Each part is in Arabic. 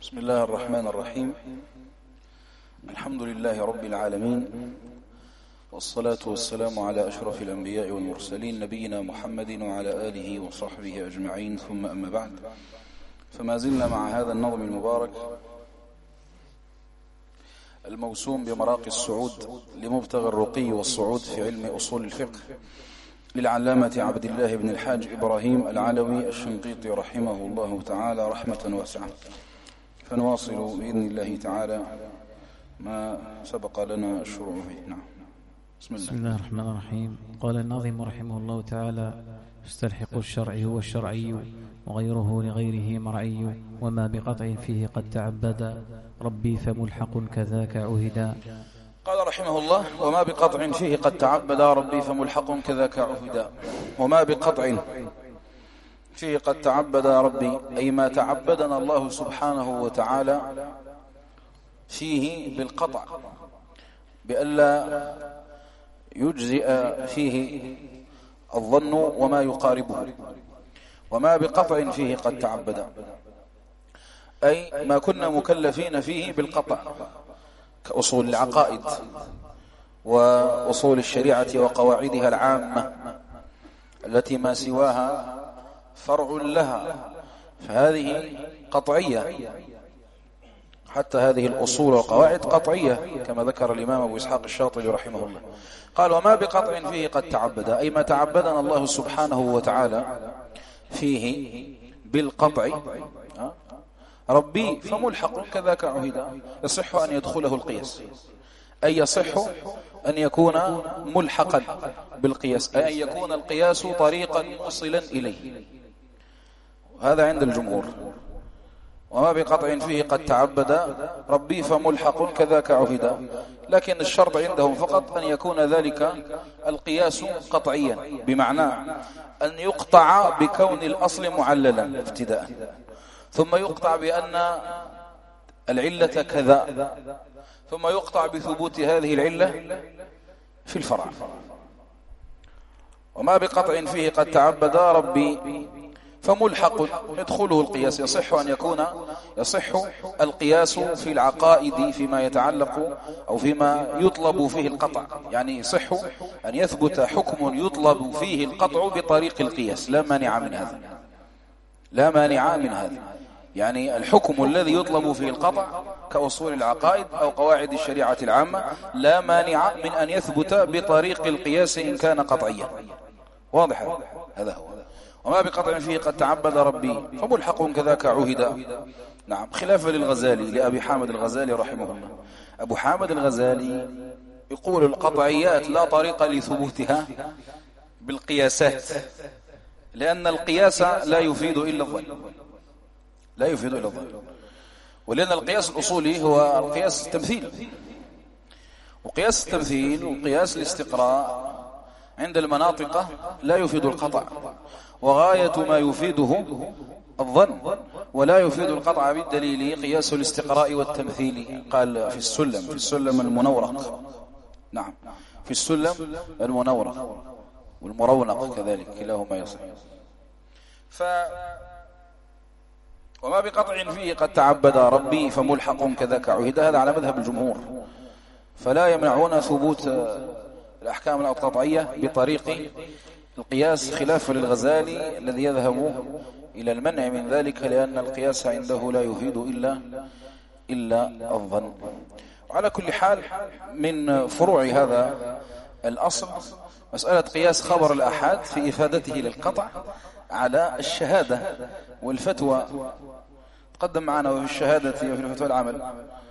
بسم الله الرحمن الرحيم. الحمد لله رب العالمين، والصلاة والسلام على أشرف الأنبياء والمرسلين نبينا محمد وعلى آله وصحبه أجمعين، ثم أما بعد، فما زلنا مع هذا النظم المبارك الموسوم بمراقي الصعود لمبتغى الرقي والصعود في علم أصول الفقه للعلامة عبد الله بن الحاج إبراهيم العلوي الشنقيطي رحمه الله تعالى رحمة واسعة. فنواصل بإذن الله تعالى ما سبق لنا الشروع فيه. نعم. بسم الله الرحمن الرحيم. قال الناظم رحمه الله تعالى: مستلحق الشرع هو الشرعي، وغيره لغيره مرعي، وما بقطع فيه قد تعبدا، ربي فملحق كذاك عهدا. قال رحمه الله: وما بقطع فيه قد تعبدا، ربي فملحق كذاك عهدا. وما بقطع فيه قد تعبدا ربي، أي ما تعبدنا الله سبحانه وتعالى فيه بالقطع، بألا يجزئ فيه الظن وما يقاربه. وما بقطع فيه قد تعبدا، أي ما كنا مكلفين فيه بالقطع، كأصول العقائد وأصول الشريعة وقواعدها العامة التي ما سواها فرع لها، فهذه قطعية. حتى هذه الأصول والقواعد قطعية كما ذكر الإمام أبو إسحاق الشاطبي رحمه الله. قال: وما بقطع فيه قد تعبدا، أي ما تعبدنا الله سبحانه وتعالى فيه بالقطع، ربي فملحق كذاك عهدا، يصح أن يدخله القياس، أي يصح أن يكون ملحقا بالقياس، أي أن يكون القياس طريقا موصلا إليه. هذا عند الجمهور. وما بقطع فيه قد تعبد ربي فملحق كذاك عهدا، لكن الشرط عندهم فقط أن يكون ذلك القياس قطعيا، بمعنى أن يقطع بكون الأصل معللا ابتداء، ثم يقطع بأن العلة كذا، ثم يقطع بثبوت هذه العلة في الفرع. وما بقطع فيه قد تعبد ربي فملحق يدخله القياس، يصح أن يكون القياس في العقائد فيما يتعلق أو فيما يطلب فيه القطع، يعني يصح أن يثبت حكم يطلب فيه القطع بطريق القياس، لا مانع من هذا، لا مانع من هذا. يعني الحكم الذي يطلب فيه القطع كأصول العقائد أو قواعد الشريعة العامة لا مانع من أن يثبت بطريق القياس إن كان قطعيا. واضح؟ هذا هو. وما بقطع فيه قد تعبد ربي فملحق كذاك عهدا. نعم. خلافا للغزالي، لأبي حامد الغزالي رحمه الله. أبو حامد الغزالي يقول: القطعيات لا طريق لثبوتها بالقياسات، لأن القياس لا يفيد إلا الظن، لا يفيد إلا الظن، ولأن القياس الأصولي هو القياس التمثيل، وقياس التمثيل وقياس الاستقراء عند المناطق لا يفيد القطع، وغاية ما يفيده الظن، ولا يفيد القطع بالدليل قياس الاستقراء والتمثيل. قال في السلم المنورق. نعم، في السلم المنورق والمرونق كذلك، كلاهما يصح. وما بقطع فيه قد تعبد ربي فملحق كذاك عهدا، هذا على مذهب الجمهور، فلا يمنعون ثبوت الأحكام القطعية بطريق القياس، خلافا للغزالي الذي يذهب إلى المنع من ذلك، لأن القياس عنده لا يفيد إلا الظن. وعلى كل حال، من فروع هذا الأصل مسألة قياس خبر الأحاد في إفادته للقطع على الشهادة والفتوى. تقدم معنا وفي الشهادة وفي الفتوى العمل،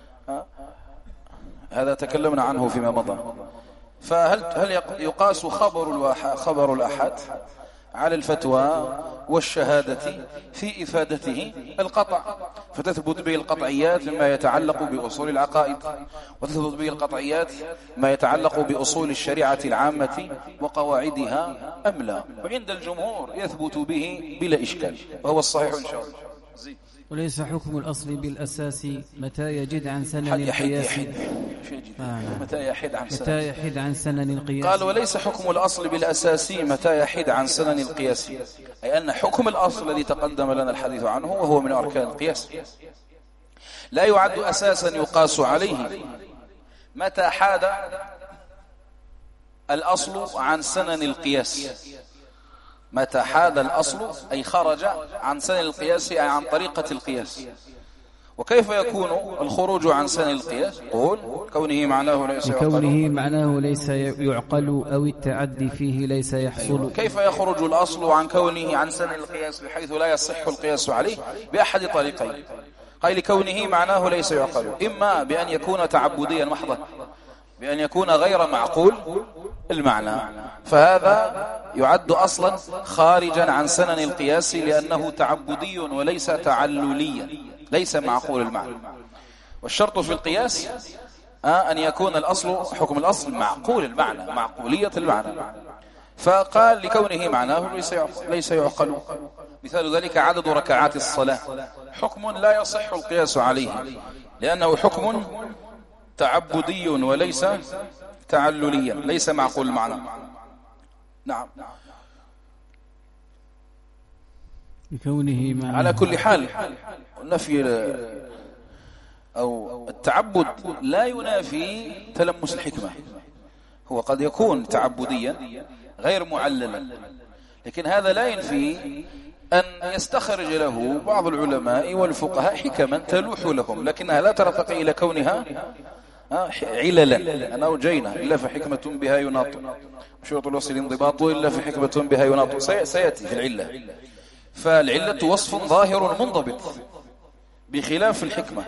هذا تكلمنا عنه فيما مضى. فهل يقاس خبر الأحد على الفتوى والشهادة في إفادته القطع، فتثبت به القطعيات مما يتعلق بأصول العقائد، وتثبت به القطعيات ما يتعلق بأصول الشريعة العامة وقواعدها أم لا؟ وعند الجمهور يثبت به بلا إشكال، وهو الصحيح إن شاء الله. وليس حكم الأصل بالأساس متى يجد عن سنن القياس. متى يحد عن سنن القياس. قال: وليس حكم الأصل بالأساس متى يحد عن سنن القياس، أي أن حكم الأصل الذي تقدم لنا الحديث عنه وهو من أركان القياس، لا يعد أساسا يقاس عليه متى حاد الأصل عن سنن القياس. متى حاد الأصل أي خرج عن سنن القياس أي عن طريقة القياس. وكيف يكون الخروج عن سنن القياس؟ قول كونه معناه ليس يعقل، لكونه معناه ليس يعقل أو التعدي فيه ليس يحصل. كيف يخرج الأصل عن كونه عن سنن القياس بحيث لا يصح القياس عليه؟ بأحد طريقين. قال لكونه معناه ليس يعقل، إما بأن يكون تعبديا محضا، بأن يكون غير معقول المعنى، فهذا يعد أصلا خارجا عن سنن القياس لأنه تعبدي وليس تعلليا، ليس معقول المعنى. والشرط في القياس أن يكون الأصل، حكم الأصل معقول المعنى، معقولية المعنى. فقال لكونه معناه ليس يعقل. مثال ذلك عدد ركعات الصلاة، حكم لا يصح القياس عليه لأنه حكم تعبدي وليس تعلليا، ليس معقول المعنى. نعم. لكونه معناه. على كل حال النفي أو التعبد لا ينافي تلمس الحكمة. هو قد يكون تعبديا غير معللا، لكن هذا لا ينفي أن يستخرج له بعض العلماء والفقهاء حكما تلوح لهم، لكنها لا ترتقي إلى كونها عللا. أنا أرجينا إلا فحكمة بها يناط، شروط الوصل انضباط إلا فحكمة بها يناط، سيأتي في العلة. فالعلة وصف ظاهر منضبط بخلاف الحكمة.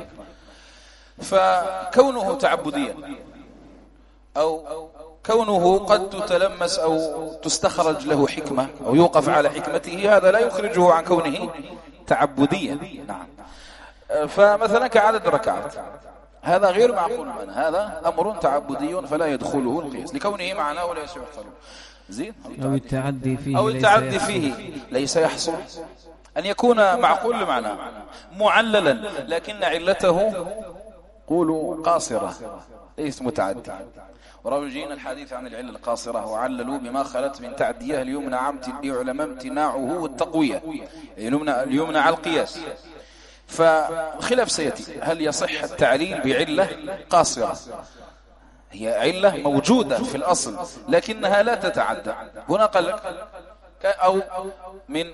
فكونه تعبديا أو كونه قد تتلمس أو تستخرج له حكمة أو يوقف على حكمته، هذا لا يخرجه عن كونه تعبديا. نعم. فمثلا كعدد ركعات، هذا غير معقول معنى، هذا أمر تعبدي فلا يدخله القياس لكونه معناه ليس يحصل. زين. أو التعدي فيه ليس يحصل. أن يكون معقول المعنى معللا لكن علته قولوا قاصرة ليس متعدي. ورجينا الحديث عن العلة القاصرة وعللوا بما خلت من تعدية ليعلم امتناعه والتقوية، اليمنى على القياس. فخلاف سيأتي هل يصح التعليل بعلة قاصرة؟ هي علة موجودة في الأصل لكنها لا تتعدى. هنا قال لك أو من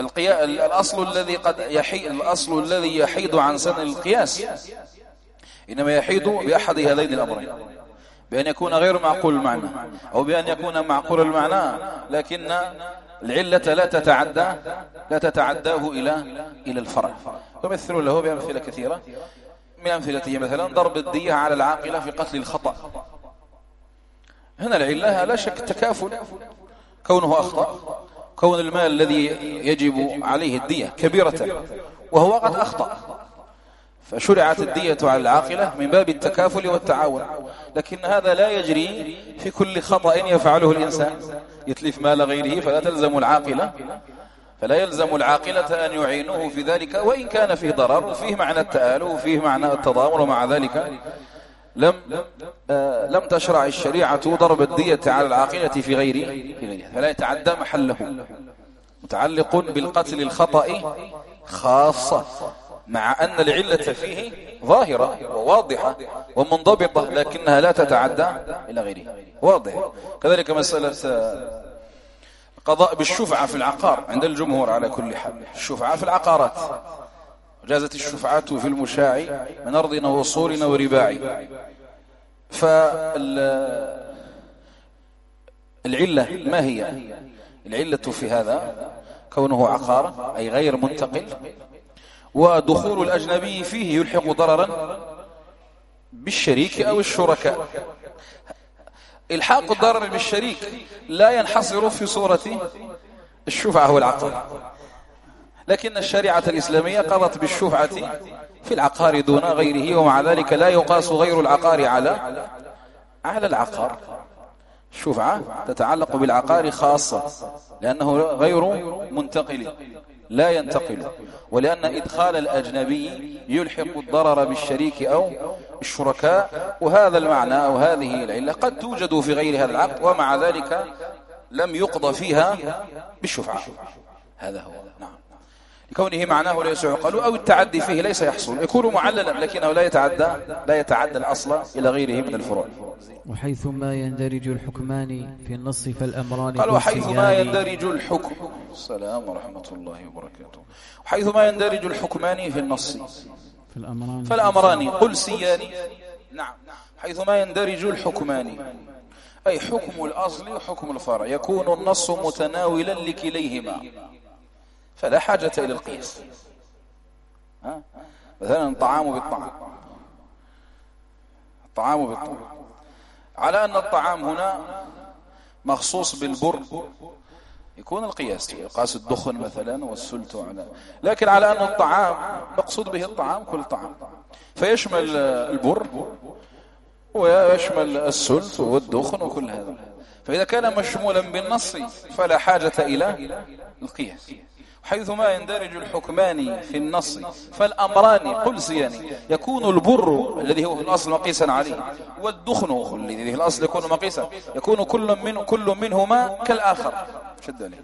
الأصل الذي يحيد عن سن القياس إنما يحيد بأحد هذين الأمرين، بأن يكون غير معقول المعنى أو بأن يكون معقول المعنى لكن العلة لا تتعداه إلى الفرع. ومثلوا له بأمثلة كثيرة، من أمثلته مثلا ضرب الدية على العاقلة في قتل الخطأ. هنا العلة لا شك تكافل، كونه أخطأ، كون المال الذي يجب عليه الدية كبيرة وهو قد أخطأ، فشرعت الدية على العاقلة من باب التكافل والتعاون. لكن هذا لا يجري في كل خطأ يفعله الإنسان، يتلف مال غيره فلا يلزم العاقلة أن يعينوه في ذلك، وإن كان فيه ضرر وفيه معنى التآلف وفيه معنى التضامن، ومع ذلك لم تشرع الشريعة ضرب الدية على العاقلة في غيره، فلا يتعدى محله. متعلق بالقتل الخطأ خاصة، مع أن العلة فيه ظاهرة وواضحة ومنضبطة لكنها لا تتعدى إلى غيره، واضح. كذلك مسألة قضاء بالشفعة في العقار عند الجمهور على كل حال، الشفعة في العقارات، وجازت الشفعة في المشاع من أرضنا وصولنا ورباعي. فالعلة ما هي؟ العلة في هذا كونه عقار أي غير منتقل، ودخول الأجنبي فيه يلحق ضررا بالشريك أو الشركاء. إلحاق الضرر بالشريك لا ينحصر في صورة الشفعة والعقار، لكن الشريعة الإسلامية قضت بالشفعة في العقار دون غيره، ومع ذلك لا يقاس غير العقار على العقار. الشفعة تتعلق بالعقار خاصة لأنه غير منتقل، لا ينتقل، ولأن إدخال الأجنبي يلحق الضرر بالشريك أو الشركاء. وهذا المعنى أو هذه العلة قد توجد في غير هذا العقد، ومع ذلك لم يقضى فيها بالشفعة. هذا هو. نعم. لكونه معناه ليس يعقل، أو التعدي فيه ليس يحصل، يكون معللا لكنه لا يتعدى الأصل إلى غيره من الفروع. وحيثما يندرج الحكمان في النص فالأمران قال وحيثما يندرج الحكم، السلام ورحمة الله وبركاته، وحيثما يندرج الحكمان في النص فالأمران قلسيان. نعم، حيثما يندرج الحكمان أي حكم الأصل وحكم الفرع يكون النص متناولا لكليهما فلا حاجة إلى القياس. مثلا الطعام بالطعام، على أن الطعام هنا مخصوص بالبر يكون القياس قاس الدخن مثلا والسلت على، لكن على أن الطعام مقصود به الطعام كل طعام فيشمل البر ويشمل السلت والدخن وكل هذا، فإذا كان مشمولا بالنص فلا حاجة إلى القياس. حيثما يندرج الحكمان في النص فالأمران قلسيان يكون البر الذي هو في الأصل مقيسا عليه والدخن الذي في الأصل يكون مقيسا، يكون كل منهما كالآخر. شد عليه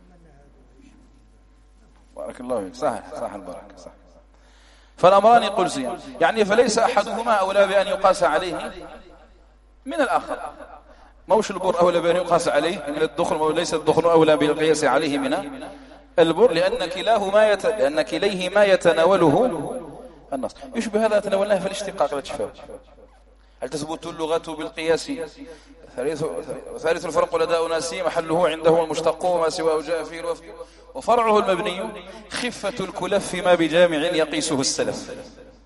بارك الله فيك، صح البركة صح. فالأمران قلسيان يعني فليس أحدهما أولى بأن يقاس عليه من الآخر. موش البر أولى بأن يقاس عليه من الدخن، وليس الدخن أولى بالقياس عليه من البر، لأن كليهما يتناوله النص. يشبه هذا تناولناه في الاشتقاق والاشتفاء. هل تثبت اللغة بالقياس؟ ثالث الفرق لدى أناس محله عنده المشتق وما سواه جاء فيه الوفق، وفرعه المبني خفة الكلف ما بجامع يقيسه السلف.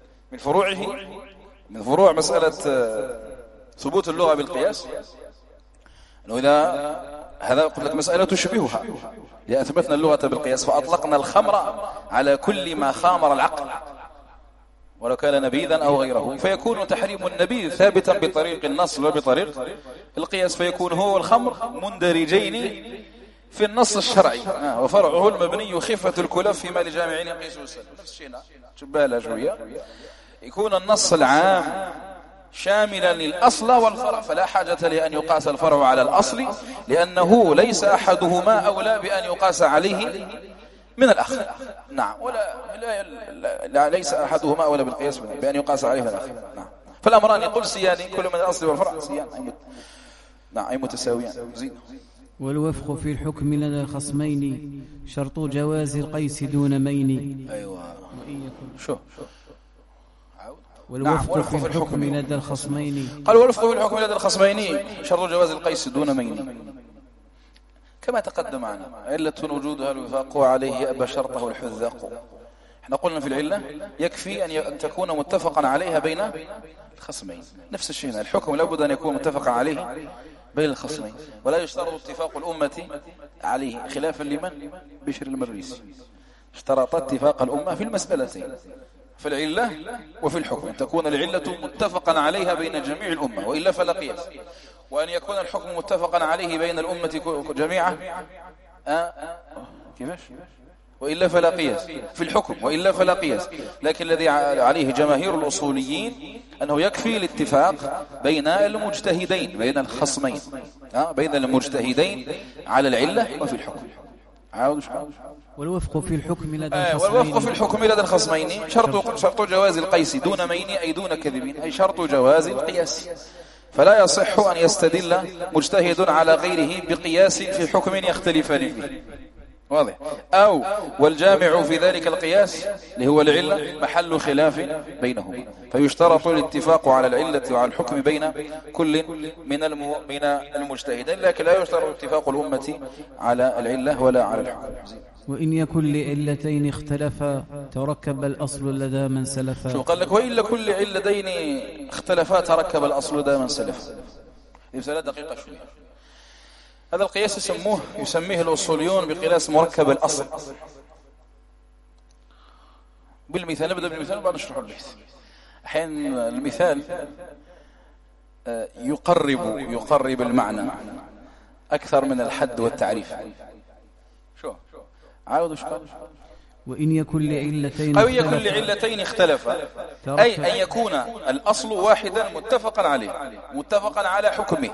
من فروع مسألة ثبوت اللغة بالقياس أنه إذا هذا قلت لك مسألة تشبهها، إذا أثبتنا اللغة بالقياس فأطلقنا الخمر على كل ما خامر العقل ولو كان نبيذا أو غيره، فيكون تحريم النبيذ ثابتا بطريق النص وبطريق القياس، فيكون هو والخمر مندرجين في النص الشرعي. وفرعه المبني خفة الكلف فيما لجامعين يقيسه السلف. نفس الشيء شبالة شوية، يكون النص العام شاملا للأصل والفرع فلا حاجة لأن يقاس الفرع على الأصل، لأنه ليس أحدهما أولى بأن يقاس عليه من الآخر. نعم، ليس أحدهما أولى بالقياس بأن يقاس عليه من الآخر. نعم، فالأمران قلسيان كل من الأصل والفرع سيان أي متساويان. زين. والوفق في الحكم لدى الخصمين شرط جواز القيس دون مين. أيوة شو والوفق في الحكم لدى الخصمين. قال والوفق في الحكم لدى الخصمين شرط جواز القيس دون مين كما تقدم معنا. علة وجودها الوفاق عليه أبى شرطه الحذاق. احنا قلنا في العلة يكفي أن تكون متفقا عليها بين الخصمين. نفس الشيء الحكم لابد أن يكون متفقا عليه بين الخصمين، ولا يشترط اتفاق الأمة عليه خلافا لمن بشر المريسي اشترط اتفاق الأمة في المسألتين، في العلة وفي الحكم، تكون العلة متفقا عليها بين جميع الأمة وإلا فلا قياس، وأن يكون الحكم متفقا عليه بين الأمة جميعا كيفاش وإلا فلا قياس في الحكم، وإلا فلا قياس. لكن الذي عليه جماهير الأصوليين أنه يكفي الاتفاق بين المجتهدين بين الخصمين بين المجتهدين على العلة وفي الحكم. والوفق في الحكم لدى الخصمين شرط جواز القيس دون مين أي دون كذبين، أي شرط جواز القياس، فلا يصح أن يستدل مجتهد على غيره بقياس في حكم يختلفان فيه. واضح؟ أو والجامع في ذلك القياس اللي هو العلة محل خلاف بينهم، فيشترط الاتفاق على العلة وعلى الحكم بين كل من المجتهدين، لكن لا يشترط اتفاق الأمة على العلة ولا على الحكم. وإن يكن لعلتين اختلفا تركب الأصل لدى من سلفا. شو قال لك؟ وإن لكل علتين اختلفا تركب الأصل لدى من سلف. مسألة دقيقة شوية. هذا القياس يسميه الأصوليون بقياس مركب الأصل. بالمثال نبدأ بالمثال وبعد نشرح البحث. أحيانا المثال يقرب المعنى أكثر من الحد والتعريف. شو عاود وش قال؟ وإن يكن لعلتين اختلفا أي أن يكون الأصل واحدا متفقا عليه متفقا على حكمه،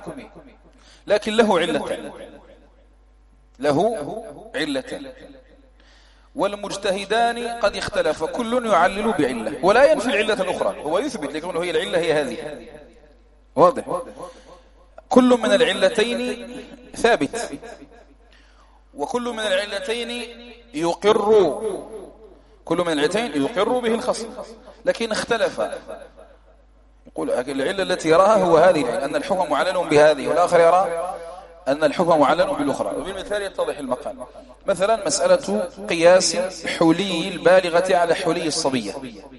لكن له علتان والمجتهدان قد اختلف كل يعلل بعلة ولا ينفي العلة الأخرى، هو يثبت لكونه هي العلة هي هذه. واضح؟ كل من العلتين ثابت، وكل من العلتين يقر، كل من العلتين يقر به الخصم، لكن اختلف. يقول العلة التي يراها هو هذه، أن الحكم معلل بهذه، والآخر يرى أن الحكم معلل بالأخرى. وبالمثال يتضح المقال. مثلا مسألة قياس حلي البالغة على حلي الصبية.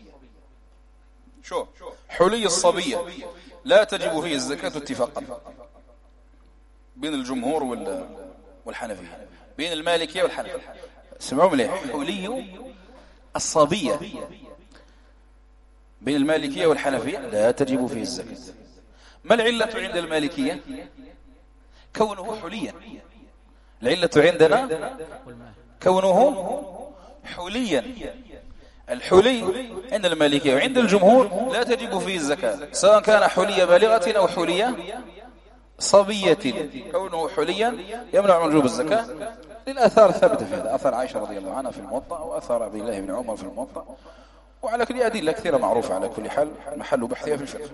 شو حلي الصبية لا تجب فيه الزكاة اتفاقا بين الجمهور والحنفية، بين المالكية والحنفية. سمعوا مليح، حلي الصبية بين المالكية والحنفية لا تجب فيه الزكاة. ما العلة عند المالكية؟ كونه حليا. العلة عندنا كونه حليا. الحلي عند المالكية وعند الجمهور لا تجب فيه الزكاة، سواء كان حلي بالغة أو حلي صبية. كونه حليا يمنع من وجوب الزكاة للآثار الثابتة في هذا، أثر عائشة رضي الله عنها في الموطأ، وأثر عبد الله بن عمر في الموطأ، وعلى كل أدلة كثيرة معروفة. على كل حال محل بحثها في الفقه.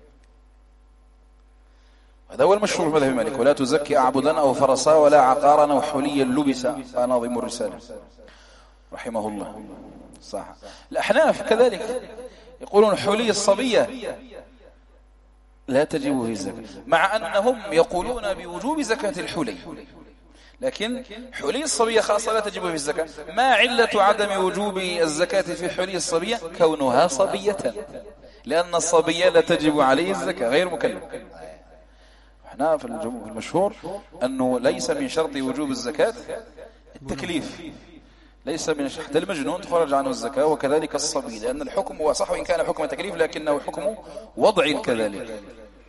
هذا هو المشهور في مذهب مالك: ولا تزكي أعبدا أو فرسا ولا عقارا أو حليا لبسا. ناظم الرسالة رحمه الله. صح. الأحناف كذلك يقولون حلي الصبية لا تجب فيه الزكاة، مع أنهم يقولون بوجوب زكاة الحلي، لكن حلي الصبية خاصة لا تجب فيه الزكاة. ما علة عدم وجوب الزكاة في حلي الصبية؟ كونها صبية، لأن الصبية لا تجب عليه الزكاة، غير مكلف. احنا في المشهور أنه ليس من شرط وجوب الزكاة التكليف، ليس من حتى المجنون تخرج عنه الزكاة، وكذلك الصبي، لأن الحكم هو صح وإن كان حكم تكليف لكنه حكم وضع كذلك.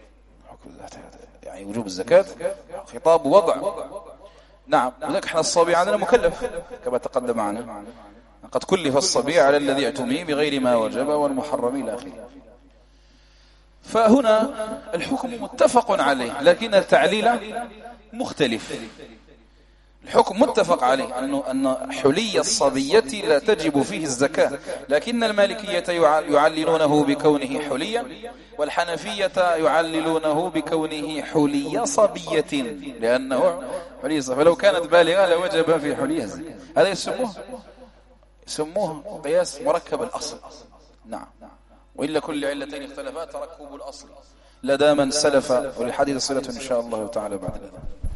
يعني وجوب الزكاة خطاب وضع. نعم، ولكن احنا الصبي عندنا مكلف كما تقدم معنا، قد كلف الصبي على الذي اعتمي بغير ما وجب والمحرم إلى آخره. فهنا الحكم متفق عليه لكن التعليل مختلف. الحكم متفق عليه أن حلي الصبية لا تجب فيه الزكاة، لكن المالكية يعللونه بكونه حليا، والحنفية يعللونه بكونه حلي صبية لأنه حلي صبية، فلو كانت بالغة لوجب في حليها الزكاة. هذا يسموه قياس مركب الأصل. نعم، وإلا كل علتين اختلفات تركب الأصل لدى من سلف، وللحديث صلة إن شاء الله تعالى بعد ذلك.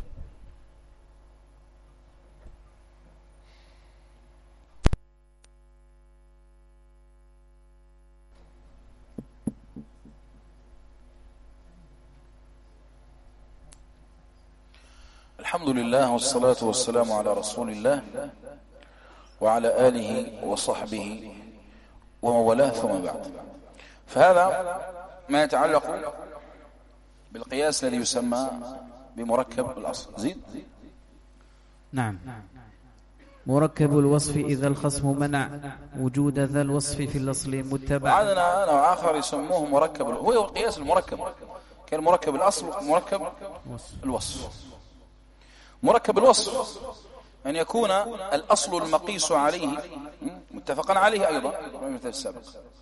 الحمد لله والصلاة والسلام على رسول الله وعلى آله وصحبه وموالاه، ثم بعد. فهذا ما يتعلق بالقياس الذي يسمى بمركب الأصل. زيد. نعم. مركب الوصف إذا الخصم منع وجود ذا الوصف في الأصل متبع. عندنا نوع آخر يسموه مركب، هو القياس المركب، كان مركب الأصل ومركب الوصف. مركب الوصف أن يكون الأصل المقيس عليه متفقا عليه أيضا مثل السابق،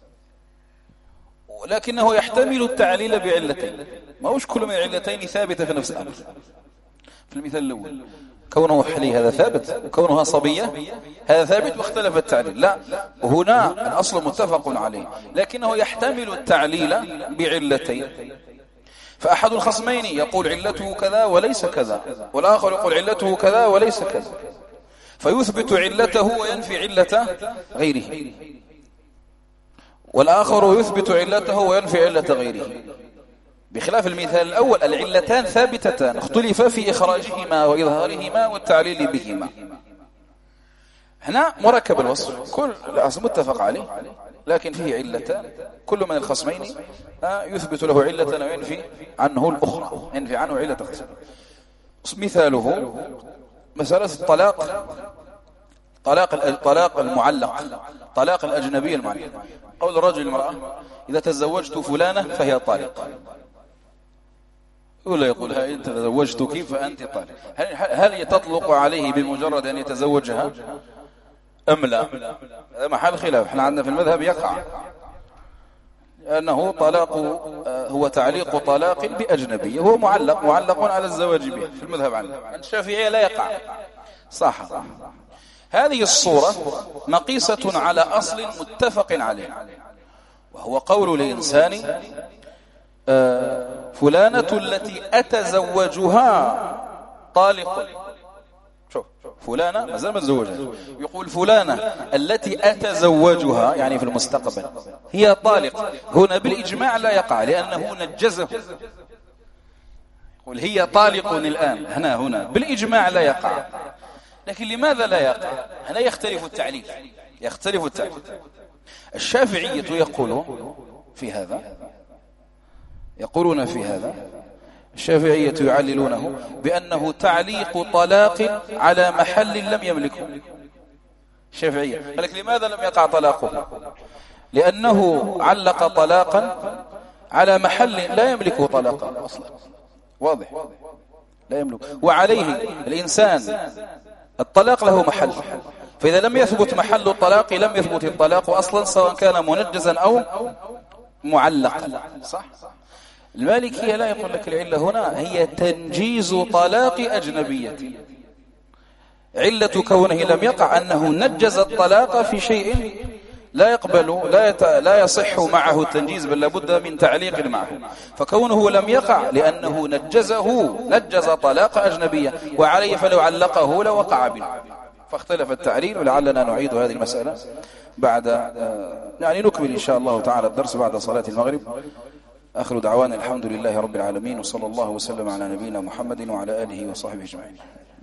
ولكنه يحتمل التعليل بعلتين، ما هوش كل من العلتين ثابتة في نفس الأمر. في المثال الأول كونه حلي هذا ثابت، وكونها صبية هذا ثابت واختلف التعليل. لا، هنا الأصل متفق عليه لكنه يحتمل التعليل بعلتين. فأحد الخصمين يقول علته كذا وليس كذا، والآخر يقول علته كذا وليس كذا، فيثبت علته وينفي علة غيره، والآخر يثبت علته وينفي علة غيره. بخلاف المثال الأول العلتان ثابتتان اختلف في إخراجهما وإظهارهما والتعليل بهما. هنا مركب الوصف كل الأصل متفق عليه لكن فيه علتان، كل من الخصمين يثبت له علة وينفي عنه الأخرى، ينفي عنه علة الخصم. مثاله مسألة الطلاق، طلاق المعلق، طلاق الأجنبي المعلق. قول الرجل المرأة إذا تزوجت فلانة فهي طالق، ولا يقول إن تزوجتك فأنت طالق. هل تطلق عليه بمجرد أن يتزوجها أم لا؟ هذا محل خلاف. احنا عندنا في المذهب يقع، أنه طلاق هو تعليق طلاق بأجنبية، هو معلق على الزواج به في المذهب عندنا. الشافعية لا يقع. صح. هذه الصورة مقيسة على أصل متفق عليه، وهو قول الإنسان فلانة التي أتزوجها طالق. شوف، فلانة ما زال متزوجها، يقول فلانة التي أتزوجها يعني في المستقبل هي طالق. هنا بالإجماع لا يقع لأنه نجزه. يقول هي طالق الآن، هنا بالإجماع لا يقع. لكن لماذا لا يقع؟ هنا يختلف التعليل. الشافعية يقولون في هذا الشافعية يعللونه بأنه تعليق طلاق على محل لم يملكه. الشافعية قال لك لماذا لم يقع طلاقه؟ لأنه علق طلاقا على محل لا يملكه طلاقا أصلا. واضح؟ لا يملك. وعليه الإنسان الطلاق له محل، فإذا لم يثبت محل الطلاق لم يثبت الطلاق أصلا، سواء كان منجزا أو معلقا. صح؟ المالكية لا يقول لك العلة هنا هي تنجيز طلاق أجنبية. علة كونه لم يقع أنه نجز الطلاق في شيء لا يقبل لا يصح معه التنجيز، بل لابد من تعليق معه. فكونه لم يقع لأنه نجز طلاق أجنبية، وعليه فلو علقه لوقع به. فاختلف التعليل، ولعلنا نعيد هذه المسألة بعد نكمل إن شاء الله تعالى الدرس بعد صلاة المغرب. آخر دعوانا الحمد لله رب العالمين، وصلى الله وسلم على نبينا محمد وعلى آله وصحبه أجمعين.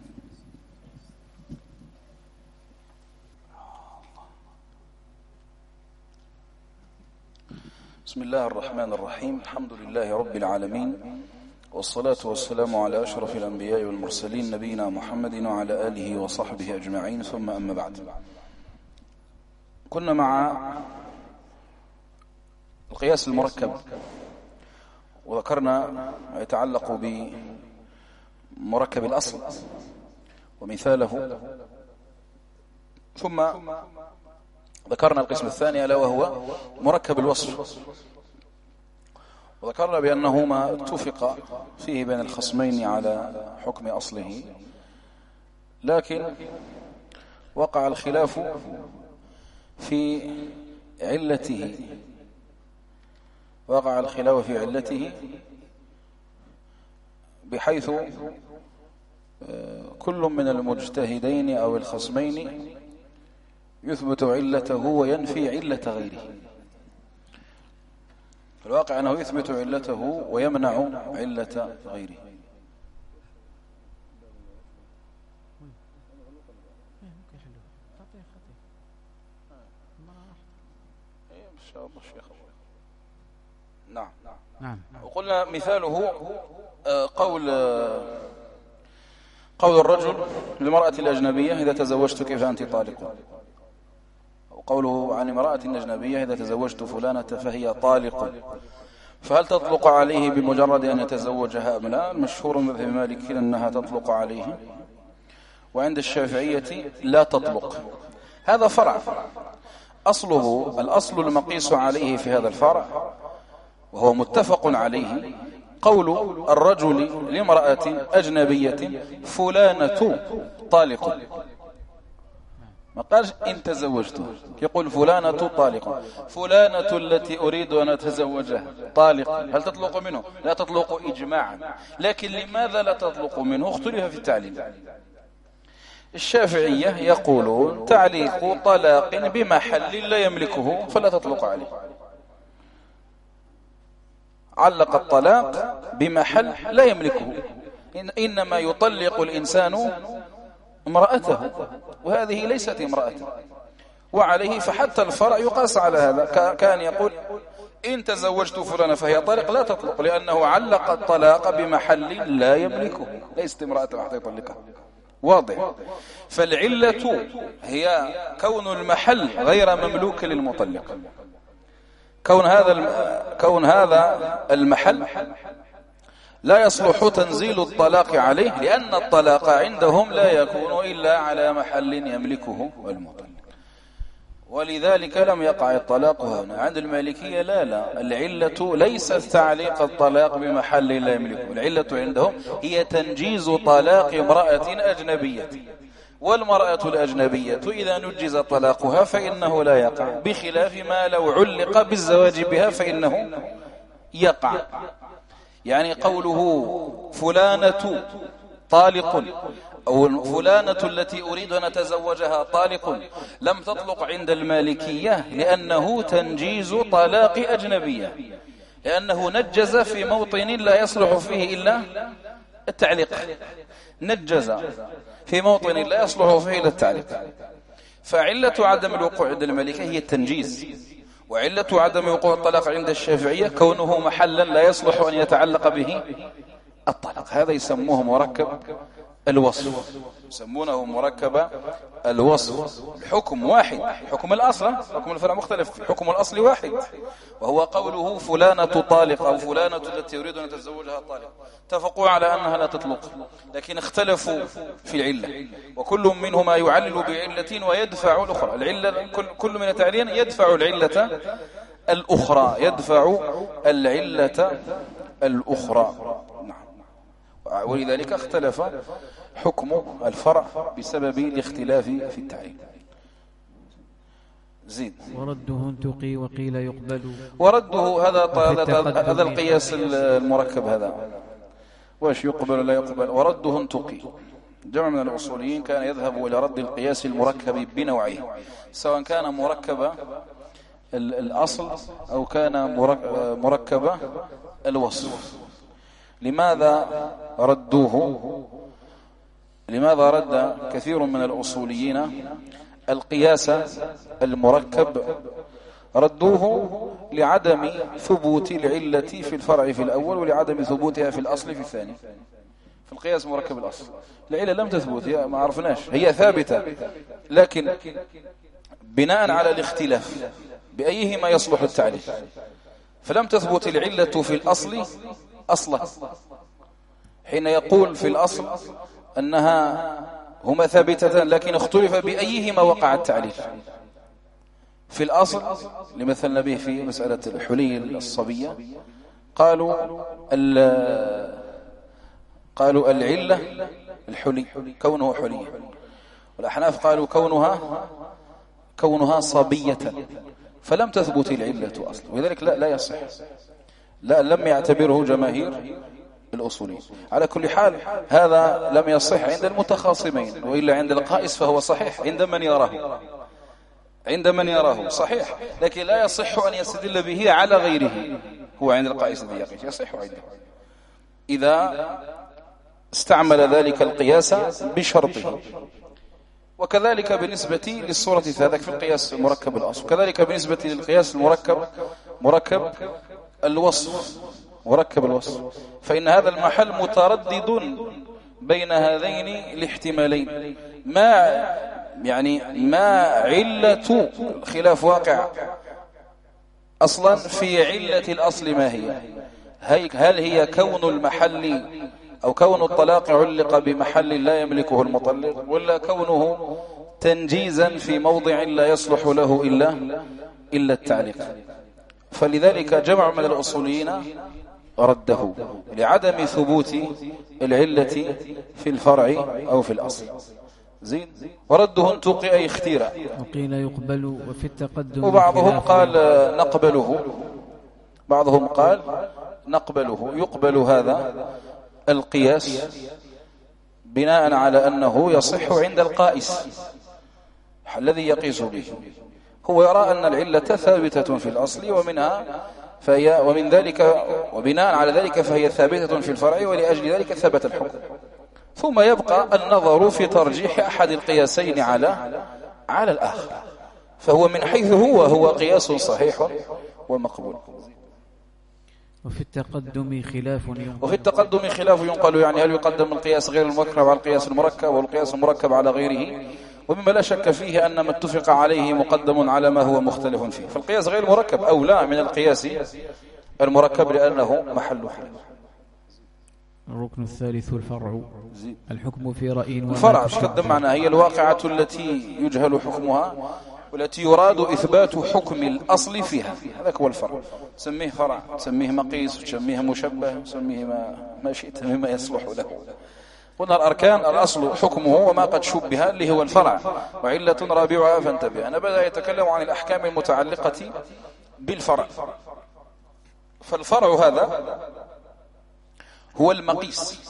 بسم الله الرحمن الرحيم. الحمد لله رب العالمين، والصلاة والسلام على أشرف الأنبياء والمرسلين نبينا محمد وعلى آله وصحبه أجمعين، ثم أما بعد. كنا مع القياس المركب، وذكرنا ما يتعلق بمركب الأصل ومثاله، ثم ذكرنا القسم الثاني ألا وهو مركب الوصف، وذكرنا بأنه ما اتفق فيه بين الخصمين على حكم أصله، لكن وقع الخلاف في علته، بحيث كل من المجتهدين أو الخصمين يثبت علته وينفي علة غيره. الواقع أنه يثبت علته ويمنع علة غيره. إن شاء الله شيخ. نعم. وقلنا مثاله قول الرجل للمرأة الأجنبية إذا تزوجتك فأنت طالق، وقوله عن امرأة أجنبية إذا تزوجت فلانة فهي طالق. فهل تطلق عليه بمجرد أن يتزوجها أم لا؟ المشهور من مذهب مالك أنها تطلق عليه، وعند الشافعية لا تطلق. هذا فرع الأصل المقيس عليه في هذا الفرع وهو متفق عليه قول الرجل لامرأة أجنبية فلانة طالق. ما قالش إن تزوجته، يقول فلانة طالق. فلانة التي أريد أن أتزوجها طالق، هل تطلق منه؟ لا تطلق إجماعا. لكن لماذا لا تطلق منه؟ اختلف في التعليل. الشافعية يقولون تعليق طلاق بمحل لا يملكه فلا تطلق عليه. علق الطلاق بمحل لا يملكه، إنما يطلق الإنسان امرأته، وهذه ليست امرأته. وعليه فحتى الفرع يقاس على هذا. كان يقول إن تزوجت فلانة فهي طالق، لا تطلق، لأنه علق الطلاق بمحل لا يملكه، ليست امرأته حتى يطلقها. واضح؟ فالعلة هي كون المحل غير مملوك للمطلق. كون هذا المحل لا يصلح تنزيل الطلاق عليه، لأن الطلاق عندهم لا يكون إلا على محل يملكه المطلق. ولذلك لم يقع الطلاق هنا. عند المالكية لا العلة ليست تعليق الطلاق بمحل لا يملكه، العلة عندهم هي تنجيز طلاق امرأة أجنبية، والمرأة الأجنبية إذا نجز طلاقها فإنه لا يقع، بخلاف ما لو علق بالزواج بها فإنه يقع. يعني قوله فلانة طالق أو فلانة التي أريد أن أتزوجها طالق لم تطلق عند المالكية لأنه تنجيز طلاق أجنبية، لأنه نجز في موطن لا يصلح فيه إلا التعليق، نجز في موطن لا يصلح فيه إلا التعليق. فعلة عدم الوقوع عند المالكية هي التنجيز، وعلة عدم وقوع الطلاق عند الشافعية كونه محلا لا يصلح أن يتعلق به الطلاق. هذا يسموه مركب الوصف، يسمونه مركب الوصف. الحكم واحد، حكم الأصل، حكم الفرع مختلف، حكم الأصل واحد، وهو قوله فلانة طالق أو فلانة التي يريد أن تتزوجها طالق. اتفقوا على أنها لا تطلق، لكن اختلفوا في العلة، وكل منهما يعلل بعلة ويدفع الأخرى. العلة كل من التعليل يدفع العلة الأخرى، يدفع العلة الأخرى. ولذلك اختلف حكم الفرع بسبب الاختلاف في التعليل. زيد. ورده انتقي وقيل يقبل. ورده هذا القياس المركب، هذا واش يقبل لا يقبل. ورده انتقي. جمع من الأصوليين كان يذهب إلى رد القياس المركب بنوعيه، سواء كان مركب الأصل أو كان مركب الوصف. لماذا ردوه؟ لماذا رد كثير من الأصوليين القياس المركب؟ ردوه لعدم ثبوت العلة في الفرع في الأول، ولعدم ثبوتها في الأصل في الثاني. في القياس مركب الأصل العلة لم تثبت، هي ما عرفناش، هي ثابتة، لكن بناء على الاختلاف بأيهما يصلح التعليل، فلم تثبت العلة في الأصل أصلا. حين يقول في الأصل أنها هما ثابتة، لكن اختلف بأيهما وقع التعليل. في الأصل لمثلنا به في مسألة الحلي الصبية قالوا العلة الحلي، كونه حلي. والأحناف قالوا كونها صبية، فلم تثبت العلة أصلا، ولذلك لا يصح، لم يعتبره جماهير الأصوليين. على كل حال هذا لم يصح عند المتخاصمين، وإلا عند القائس فهو صحيح عند من يراه صحيح، لكن لا يصح أن يستدل به على غيره. هو عند القائس الذي يقيس يصح عنده إذا استعمل ذلك القياس بشرطه. وكذلك بالنسبة للصورة ذاك في القياس مركب الأصل، وكذلك بالنسبة للقياس مركب الوصف، مركب الوصف، فإن هذا المحل متردد بين هذين الاحتمالين. ما علة خلاف واقع أصلا في علة الأصل ما هل هي كون المحل أو كون الطلاق علق بمحل لا يملكه المطلق، ولا كونه تنجيزا في موضع لا يصلح له إلا التعليق. فلذلك جمع من الأصوليين رده لعدم ثبوت العلة في الفرع أو في الأصل. زين. ورده انتقي أي اختير، وقيل يقبل وفي التقدم. وبعضهم قال نقبله، بعضهم قال نقبله، يقبل هذا القياس بناء على أنه يصح عند القائس الذي يقيس به. هو يرى أن العلة ثابتة في الأصل ومن ذلك وبناء على ذلك فهي ثابتة في الفرع، ولأجل ذلك ثبت الحكم. ثم يبقى النظر في ترجيح أحد القياسين على الآخر، فهو من حيث هو قياس صحيح ومقبول. وفي التقدم خلاف ينقل، يعني هل يقدم القياس غير المركب على القياس المركب، والقياس المركب على غيره؟ ومما لا شك فيه أن ما اتفق عليه مقدم على ما هو مختلف فيه، فالقياس غير المركب أولى من القياس المركب لأنه محل خلاف. الركن الثالث الفرع، الحكم في رأي الفرع تقدم معنا هي الواقعة التي يجهل حكمها والتي يراد إثبات حكم الأصل فيها، هذا هو الفرع. تسميه فرع، تسميه مقيس، تسميه مشبه، تسميه ما شئت مما يصلح له. قلنا الأركان الأصل حكمه وما قد شبه اللي هو الفرع، وعلة رابعها فانتبه. أنا بدأ يتكلم عن الأحكام المتعلقة بالفرع. فالفرع هذا هو المقيس،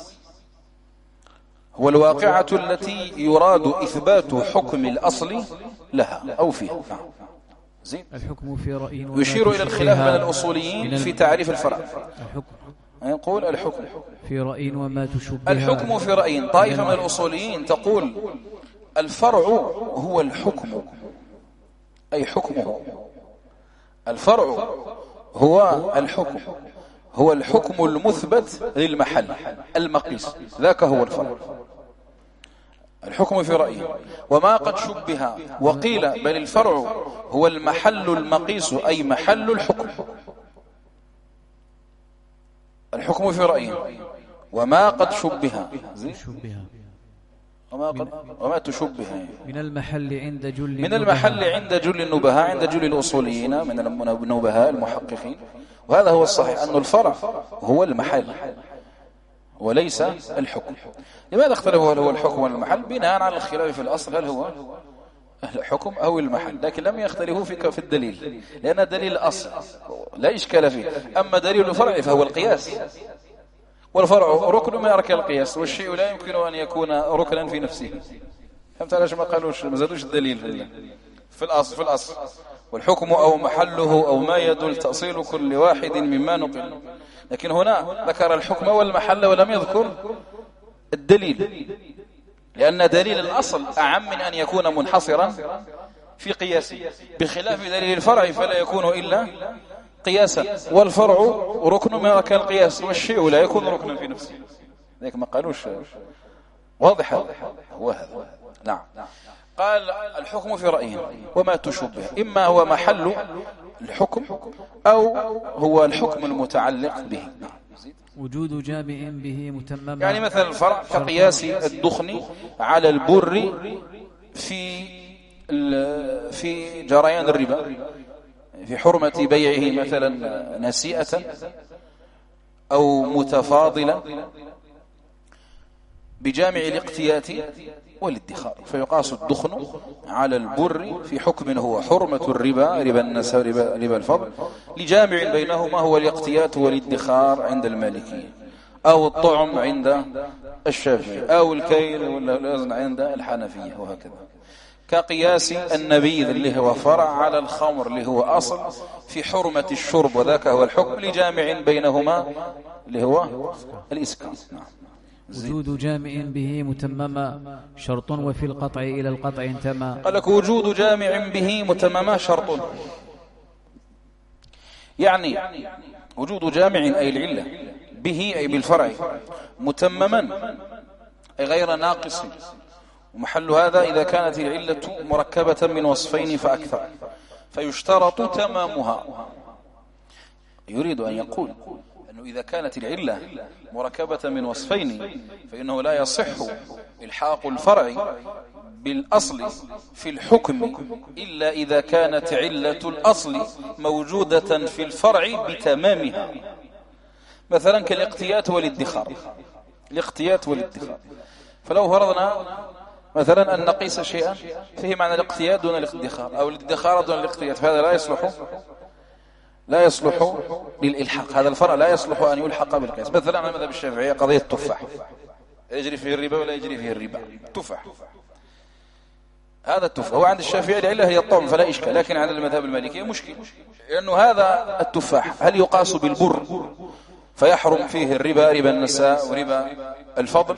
هو الواقعة التي يراد إثبات حكم الأصل لها أو فيها. زين. الحكم في رأي يشير إلى الخلاف بين الأصوليين في تعريف الفرع. يقول الحكم في رأي وما تشبه. الحكم في رأي. طائفة من الأصوليين تقول الفرع هو الحكم، أي حكمه. الفرع هو الحكم، هو الحكم المثبت للمحل المقيس، ذاك هو الفرع. الحكم في رأيه وما قد شبه. وقيل بل الفرع هو المحل المقيس، أي محل الحكم. الحكم في رأيه وما قد شبه وما تشبه من المحل عند جل من المحل عند جل النبهاء، عند جل الأصوليين من النبهاء المحققين. وهذا هو الصحيح، أن الفرع هو المحل وليس الحكم. لماذا اختلفوا هل هو الحكم ولا المحل؟ بناء على الخلاف في الأصل هل هو الحكم أو المحل، لكن لم يختلفوا في الدليل، لأن دليل الأصل لا إشكال فيه. أما دليل الفرع فهو القياس، والفرع ركن من أركان القياس، والشيء لا يمكن أن يكون ركنا في نفسه. فهمت علاش ما قالوش ما زادوش الدليل في الأصل. والحكم أو محله أو ما يدل تأصيل كل واحد مما نقل. لكن هنا ذكر الحكم والمحل ولم يذكر الدليل، لأن دليل الأصل أعم من أن يكون منحصرا في قياسه، بخلاف دليل الفرع فلا يكون إلا قياسا، والفرع ركن من أركان القياس، والشيء لا يكون ركنا في نفسه. ذلك ما قالوش. واضح هو هذا. نعم. قال الحكم في رأيه وما تشبه، إما هو محل الحكم أو هو الحكم المتعلق به. وجود جامع به متمما، يعني مثلا الفرع كقياس الدخن على البر في جريان الربا، في حرمة بيعه مثلا نسيئة أو متفاضلة بجامع الاقتيات والادخار، فيقاس الدخن على البر في حكم هو حرمة الربا، ربا النساء ربا الفضل، لجامع بينهما هو الاقتيات والادخار عند المالكية، أو الطعم عند الشافعي، أو الكيل والوزن عند الحنفية، وهكذا. كقياس النبيذ اللي هو فرع على الخمر اللي هو أصل في حرمة الشرب، وذاك هو الحكم لجامع بينهما اللي هو الإسكار. نعم. وجود جامع به متمما شرط، وفي القطع إلى القطع انتمى. قال لك وجود جامع به متمما شرط، يعني وجود جامع أي العلة به أي بالفرع متمما أي غير ناقص، ومحل هذا إذا كانت العلة مركبة من وصفين فأكثر فيشترط تمامها. يريد أن يقول أنه إذا كانت العلة مركبة من وصفين فإنه لا يصح إلحاق الفرع بالأصل في الحكم إلا إذا كانت علة الأصل موجودة في الفرع بتمامها، مثلا كالاقتيات والادخار. الاقتيات والادخار، فلو فرضنا مثلا أن نقيس شيئا فيه معنى الاقتيات دون الادخار أو الادخار دون الاقتيات، فهذا لا يصلح للإلحاق. هذا الفرع لا يصلح أن يلحق بالقياس. مثلا على مذهب الشافعية قضية التفاح، يجري فيه الربا ولا يجري فيه الربا؟ تفاح، هذا التفاح هو عند الشافعية العلة هي الطعم فلا إشكال، لكن عند المذهب المالكي مشكل، لأنه هذا التفاح هل يقاس بالبر فيحرم فيه الربا، ربا النساء وربا الفضل؟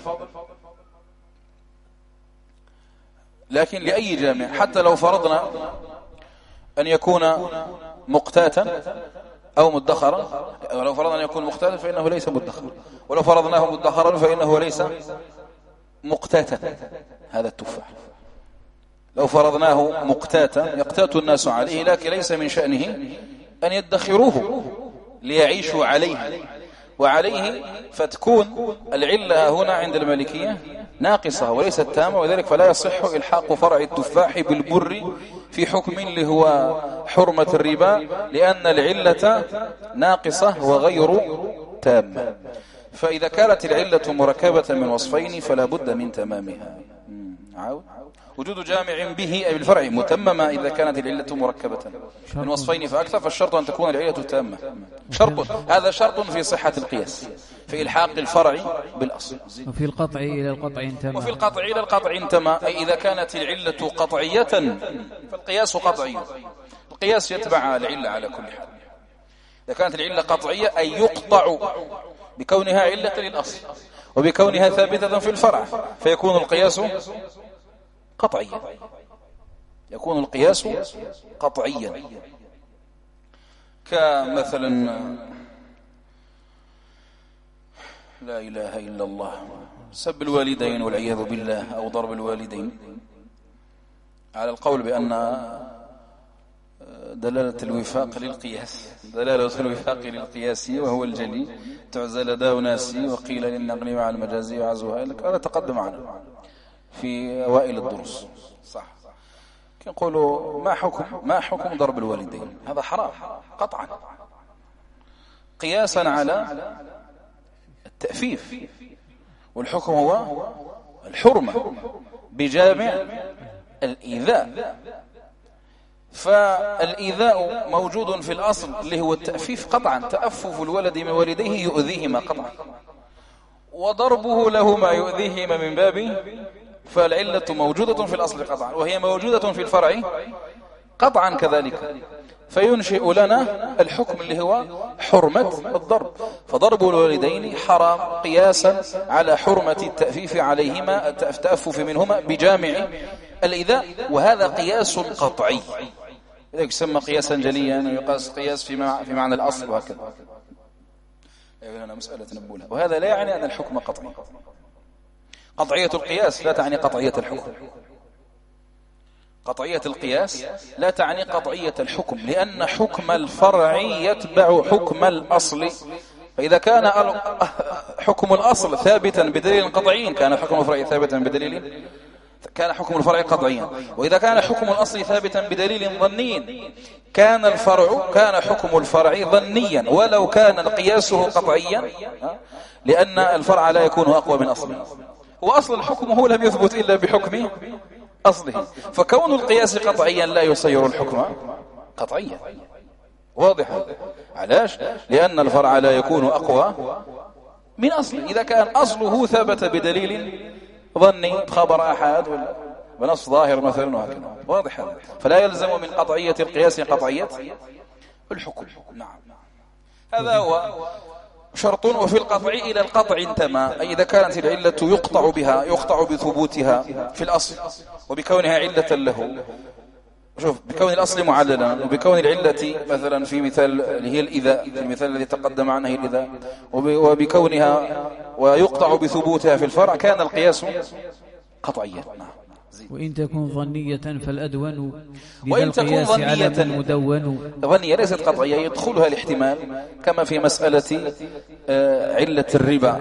لكن لأي جامع حتى لو فرضنا أن يكون مقتاتا أو مدخرا، ولو فرضنا أن يكون مقتاتا فإنه ليس مدخرا، ولو فرضناه مدخرا فإنه ليس مقتاتا. هذا التفاح لو فرضناه مقتاتا يقتات الناس عليه، لكن ليس من شأنه أن يدخروه ليعيشوا عليه وعليه، فتكون العلة هنا عند المالكية ناقصة وليست تامة، وذلك فلا يصح إلحاق فرع التفاح بالبر في حكم اللي هو حرمة الربا لأن العلة ناقصة وغير تامة. فإذا كانت العلة مركبة من وصفين فلا بد من تمامها. وجود جامع به أي بالفرع متممة إذا كانت العلة مركبة من وصفين فأكثر، فالشرط أن تكون العلة تامة. هذا شرط في صحة القياس في إلحاق الفرع بالأصل. وفي القطع إلى القطع انتمى. وفي القطع إلى القطع انتمى، أي إذا كانت العلة قطعية فالقياس قطعي. القياس يتبع العلة على كل حال. إذا كانت العلة قطعية أي يقطع بكونها علة للأصل وبكونها ثابتة في الفرع، فيكون القياس قطعيا. يكون القياس قطعيا كمثلا لا إله إلا الله، سب الوالدين والعياذ بالله أو ضرب الوالدين، على القول بأن دلالة الوفاق للقياس، دلالة الوفاق للقياس وهو الجلي تعزل دا ناسي وقيل للنقل مع المجازي وعزوها لك. هذا تقدم عنه في أوائل الدروس. صح. يقولوا ما حكم ضرب الوالدين؟ هذا حرام قطعا قياسا على التأفيف، والحكم هو الحرمة بجامع الإيذاء. فالإيذاء موجود في الأصل اللي هو التأفيف قطعا، تأفف الولد من والديه يؤذيهما قطعا، وضربه لهما يؤذيهما من باب، فالعلة موجودة في الأصل قطعا وهي موجودة في الفرع قطعا كذلك، فينشئ لنا الحكم اللي هو حرمة الضرب. فضرب الوالدين حرام قياسا على حرمة التأفيف عليهما، التأفف منهما بجامع الإيذاء، وهذا قياس قطعي يسمى قياسا جليا، يقاس قياس في معنى الأصل وهكذا. هنا مسألة نبولها، وهذا لا يعني أن الحكم قطعي. قطعية القياس لا تعني قطعية الحكم. قطعية القياس لا تعني قطعية الحكم، لأن حكم الفرع يتبع حكم الأصل. فإذا كان حكم الأصل ثابتا بدليل قطعي كان حكم الفرع ثابتا بدليل، كان حكم الفرع قطعيا. وإذا كان حكم الأصل ثابتا بدليل ظني كان حكم الفرع ظنيا ولو كان قياسه قطعيا، لأن الفرع لا يكون أقوى من أصله، وأصل الحكم هو لم يثبت إلا بحكم أصله. فكون القياس قطعيا لا يصير الحكم قطعيا. واضح؟ علاش؟ لأن الفرع لا يكون أقوى من أصله. إذا كان أصله ثبت بدليل ظني خبر أحد ونص ظاهر مثلا وهكذا. واضح هذا؟ فلا يلزم من قطعية القياس قطعية الحكم. نعم، هذا هو شرط. وفي القطع إلى القطع انتمى، أي إذا كانت العلة يقطع بثبوتها في الأصل وبكونها علة له. شوف، بكون الأصل معللا وبكون العلة مثلا في مثال اللي هي الإذاء، في المثال الذي تقدم عنه هي الإذاء، وبكونها ويقطع بثبوتها في الفرع، كان القياس قطعيا. وإن تكون ظنية فالأدون، وإن تكون ظنية مدون. ظنية ليست قطعية، يدخلها الاحتمال كما في مسألة علة الربا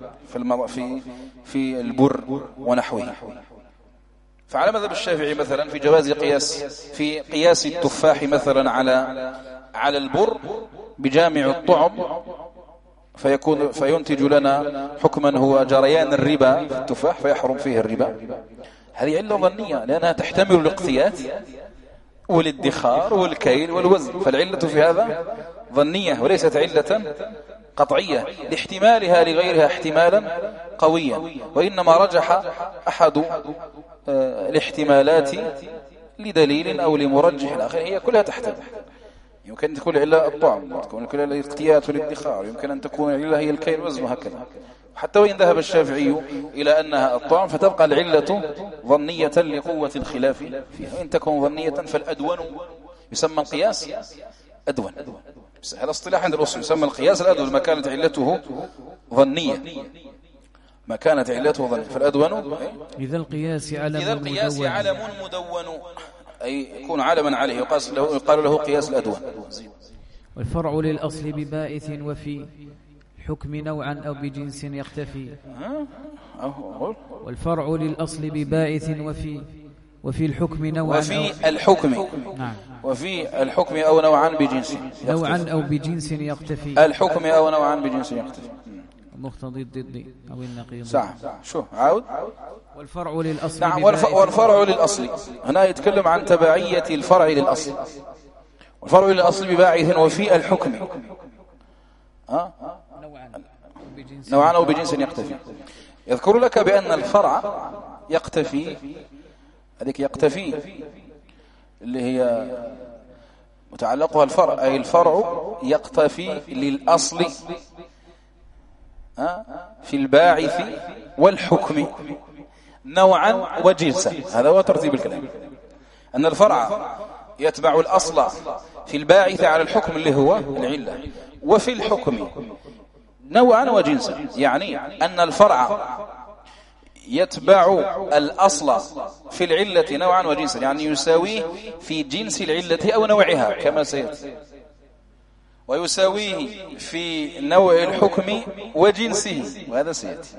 في البر ونحوه. فعلى مذهب الشافعي مثلا في جواز في قياس التفاح مثلا على البر بجامع الطعم، فينتج لنا حكما هو جريان الربا في التفاح فيحرم فيه الربا. هذه علة ظنية لأنها تحتمل الاقتيات والادخار والكيل والوزن، فالعلة في هذا ظنية وليست علة قطعية لاحتمالها لغيرها احتمالا قويا. وإنما رجح أحد الاحتمالات لدليل أو لمرجح الآخر، هي كلها تحتمل. يمكن أن تكون العلة الطعم، تكون العلة الاقتيات والادخار، يمكن أن تكون العلة هي الكيل والوزن وهكذا. حتى وإن ذهب الشافعي إلى أنها الطعم فتبقى العلة ظنية لقوة الخلاف فيها. وإن تكون ظنية فالأدون يسمى القياس أدون. هذا اصطلاح عند الأصول، يسمى القياس الأدون ما كانت علته ظنية، ما كانت علته ظنية. فالأدون إذا القياس علم مدون، أي يكون علما عليه يقال له قياس الأدون. والفرع للأصل ببائث وفي حكم نوعا أو بجنس يختفي. والفرع للأصل ببائث وفي وفي الحكم نوعا وفي الحكم نعم وفي الحكم أو نوعا بجنس نوعا أو بجنس يقتفي الحكم أو نوعا بجنس يقتفي مقتضي الضد أو النقيض. صح. شو عاود. والفرع للأصل. نعم والفرع للأصل. هنا يتكلم عن تبعية الفرع للأصل. والفرع للأصل بباعث وفي الحكم نوعا أو بجنس يقتفي. يذكر لك بأن الفرع يقتفي هذيك يقتفي اللي هي متعلقها الفرع أي الفرع يقتفي للأصل في الباعث والحكم نوعا وجنسا. هذا هو ترتيب الكلام أن الفرع يتبع الأصل في الباعث على الحكم اللي هو العلة وفي الحكم نوعا وجنسا. يعني أن الفرع يتبع الأصل في العلة نوعا وجنسا يعني يساويه في جنس العلة أو نوعها كما سيأتي ويساويه في نوع الحكم وجنسه وهذا سيأتي.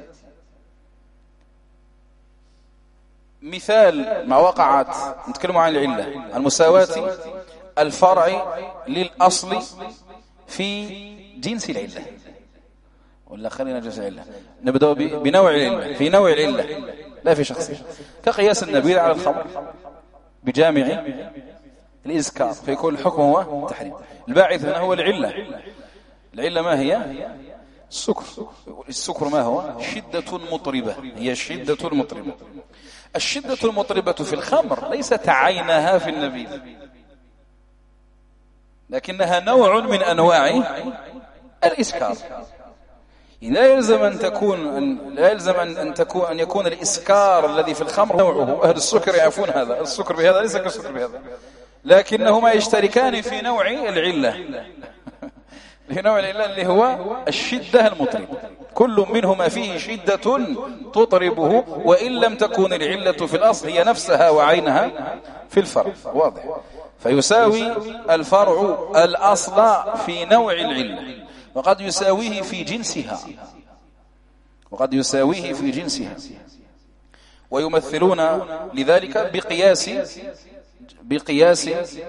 مثال ما وقعت نتكلم عن العلة المساواة الفرع للأصل في جنس العلة ولا خلينا جنس العلة نبدأ بنوع العلة في نوع العلة لا في شخصية كقياس النبيذ على الخمر بجامع الإذكار فيكون الحكم هو تحريم. الباعث هنا هو العلة ما هي السكر ما هو شدة مطربة هي الشدة المطربة. الشدة المطربة في الخمر ليست عينها في النبيذ لكنها نوع من أنواع الإسكار. لا يلزم أن يكون الإسكار الذي في الخمر نوعه. أهل السكر يعرفون هذا السكر بهذا ليس كالسكر بهذا لكنهما يشتركان في نوع العلة في نوع العلة اللي هو الشدة المطربة. كل منهما فيه شدة تطربه وإن لم تكن العلة في الأصل هي نفسها وعينها في الفرع واضح. فيساوي الفرع الأصل في نوع العلة وقد يساويه في جنسها ويمثلون لذلك بقياس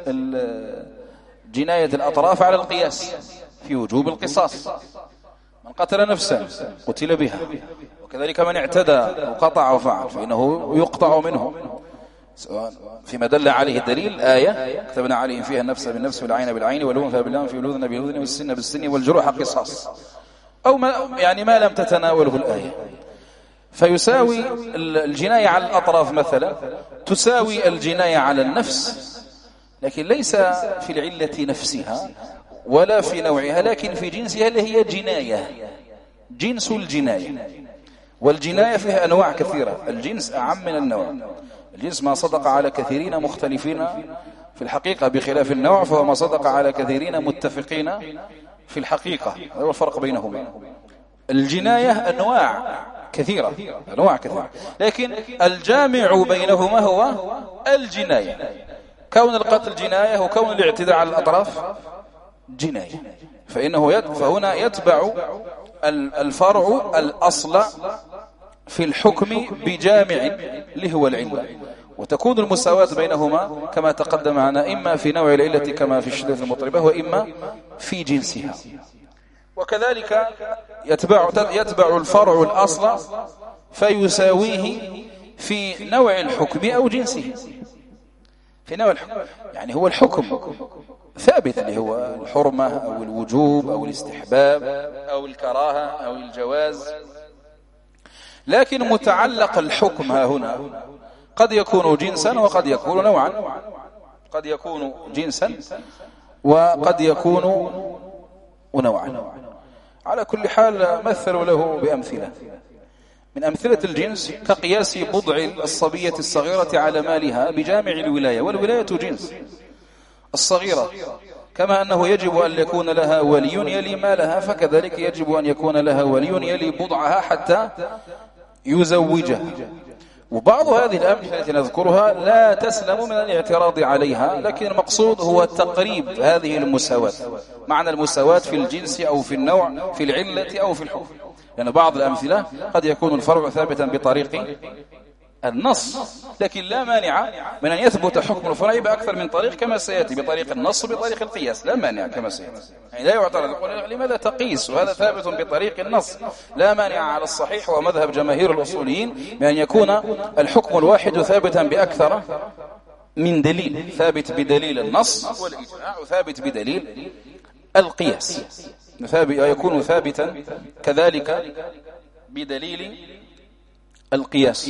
جناية الأطراف على القياس في وجوب القصاص. من قتل نفسا قتل بها وكذلك من اعتدى وقطع وفعل فإنه يقطع منه سواء فيما دل عليه الدليل آية كتبنا عليهم فيها النفس بالنفس والعين بالعين والأنف بالأنف والأذن بالأذن والسن بالسن والجروح قصاص أو ما لم تتناوله الآية. فيساوي الجناية على الأطراف مثلا تساوي الجناية على النفس لكن ليس في العلة نفسها ولا في نوعها لكن في جنسها اللي هي جنس الجناية. والجناية فيها أنواع كثيرة. الجنس أعم من النوع. الجنس ما صدق على كثيرين مختلفين في الحقيقة بخلاف النوع فهو ما صدق على كثيرين متفقين في الحقيقة. هذا هو الفرق بينهما. الجناية أنواع كثيرة لكن الجامع بينهما هو الجناية. كون القتل جناية وكون الاعتداء على الأطراف جناية. فهنا يتبع الفرع الأصل في الحكم بجامع اللي هو العلة وتكون المساواة بينهما كما تقدم معنا إما في نوع العلة كما في الشدة المطربة وإما في جنسها. وكذلك يتبع الفرع الأصل فيساويه في نوع الحكم أو جنسه. في نوع الحكم يعني هو الحكم ثابت اللي هو الحرمة أو الوجوب أو الاستحباب أو الكراهة أو الجواز لكن متعلق الحكم هنا قد يكون جنسا وقد يكون نوعا. قد يكون جنسا وقد يكون نوعا. على كل حال مثلوا له بأمثلة. من أمثلة الجنس كقياس بضع الصبية الصغيرة على مالها بجامع الولاية. والولاية جنس الصغيرة كما أنه يجب أن يكون لها ولي يلي مالها فكذلك يجب أن يكون لها ولي يلي بضعها حتى يزوجها. وبعض هذه الأمثلة التي نذكرها لا تسلم من الاعتراض عليها لكن المقصود هو تقريب هذه المساواة. معنى المساواة في الجنس أو في النوع في العلة أو في الحكم لأن بعض الأمثلة قد يكون الفرع ثابتا بطريق النص، لكن لا مانع من أن يثبت حكم الفرع بأكثر من طريق كما سيأتي، بطريق النص وبطريق القياس، لا مانع كما سيأتي. يعني لا يعترض يقول لماذا تقيس وهذا ثابت بطريق النص، لا مانع على الصحيح ومذهب جماهير الأصوليين بأن يكون الحكم الواحد ثابتا بأكثر من دليل، ثابت بدليل النص والإجماع وثابت بدليل القياس، يكون ثابتا كذلك بدليل القياس.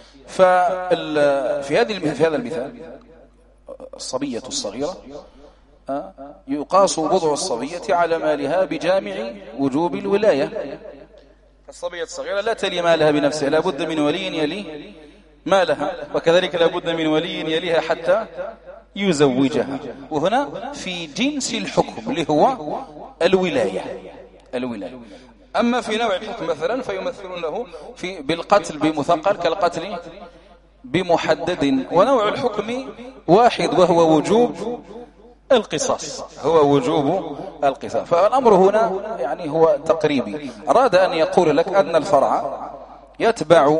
في هذا المثال الصبية الصغيرة يقاس وضع الصبية على مالها بجامع وجوب الولاية. الصبية الصغيرة لا تلي مالها بنفسها، لا بد من ولي يلي مالها، وكذلك لا بد من ولي يليها حتى يزوجها. وهنا في جنس الحكم اللي هو الولاية. أما في نوع الحكم مثلا فيمثلون له بالقتل بمثقل كالقتل بمحدد، ونوع الحكم واحد وهو وجوب القصاص، فالأمر هنا يعني هو تقريبي. أراد أن يقول لك أن الفرع يتبع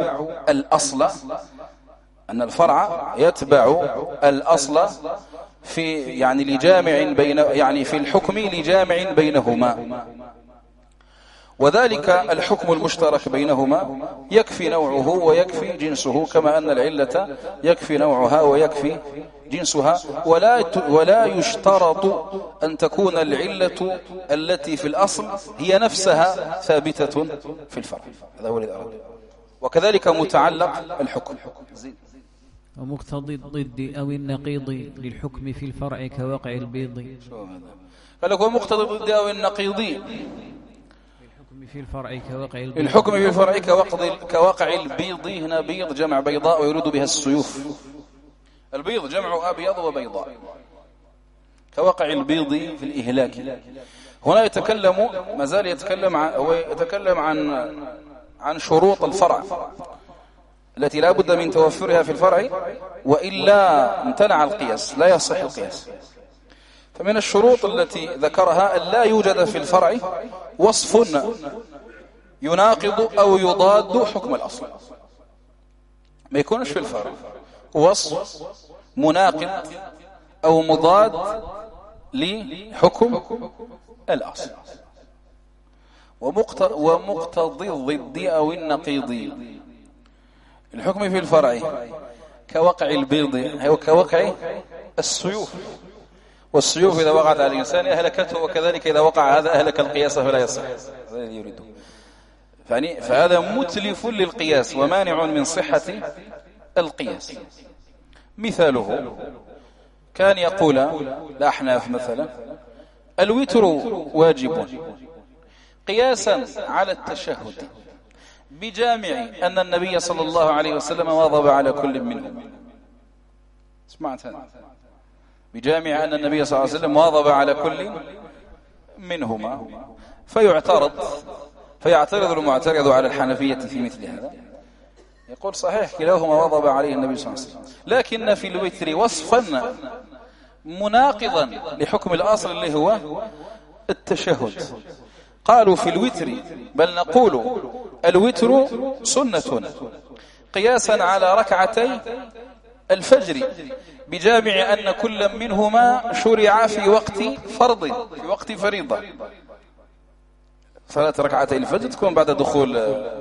الأصل في يعني في الحكم لجامع بينهما، وذلك الحكم المشترك بينهما يكفي نوعه ويكفي جنسه، كما أن العلة يكفي نوعها ويكفي جنسها، ولا يشترط أن تكون العلة التي في الأصل هي نفسها ثابتة في الفرع. هذا هو الذي أراد. وكذلك متعلق الحكم ومقتضي الضد أو النقيض للحكم في الفرع كوقع البيض. قال لك ومقتضي الضد أو النقيض في الفرع كوقع البيض، الحكم في الفرع كوقع البيض. هنا بيض جمع بيضاء ويرد بها السيوف. البيض جمع أبيض وبيضاء، كوقع البيض في الإهلاك. هنا يتكلم عن شروط الفرع التي لا بد من توفرها في الفرع، وإلا امتنع القياس، لا يصح القياس. فمن الشروط التي ذكرها أن لا يوجد في الفرع وصف يناقض أو يضاد حكم الأصل. ما يكونش في الفرع وصف مناقض أو مضاد لحكم الأصل. ومقتضي الضد أو النقيض الحكم في الفرع كوقع البيض، هو كوقع السيوف، والسيوف إذا وقعت على الإنسان أهلكته، وكذلك إذا وقع هذا أهلك القياس فلا يصح. هذا الذي يريده. فهذا متلف للقياس ومانع من صحة القياس. مثاله كان يقول الأحناف مثلا الوتر واجب قياسا على التشهد بجامع أن النبي صلى الله عليه وسلم واظب على كل منهم. سمعت هذا؟ بجامع أن النبي صلى الله عليه وسلم واظب على كل منهما. فيعترض المعترض على الحنفية في مثل هذا، يقول صحيح كلاهما واظب عليه النبي صلى الله عليه وسلم، لكن في الوتر وصفا مناقضا لحكم الأصل اللي هو التشهد. قالوا في الوتر بل نقول الوتر سنة قياسا على ركعتي الفجر بجامع أن كل منهما شرع في وقت فرض، في وقت فريضة. صلاة ركعتي الفجر تكون بعد دخول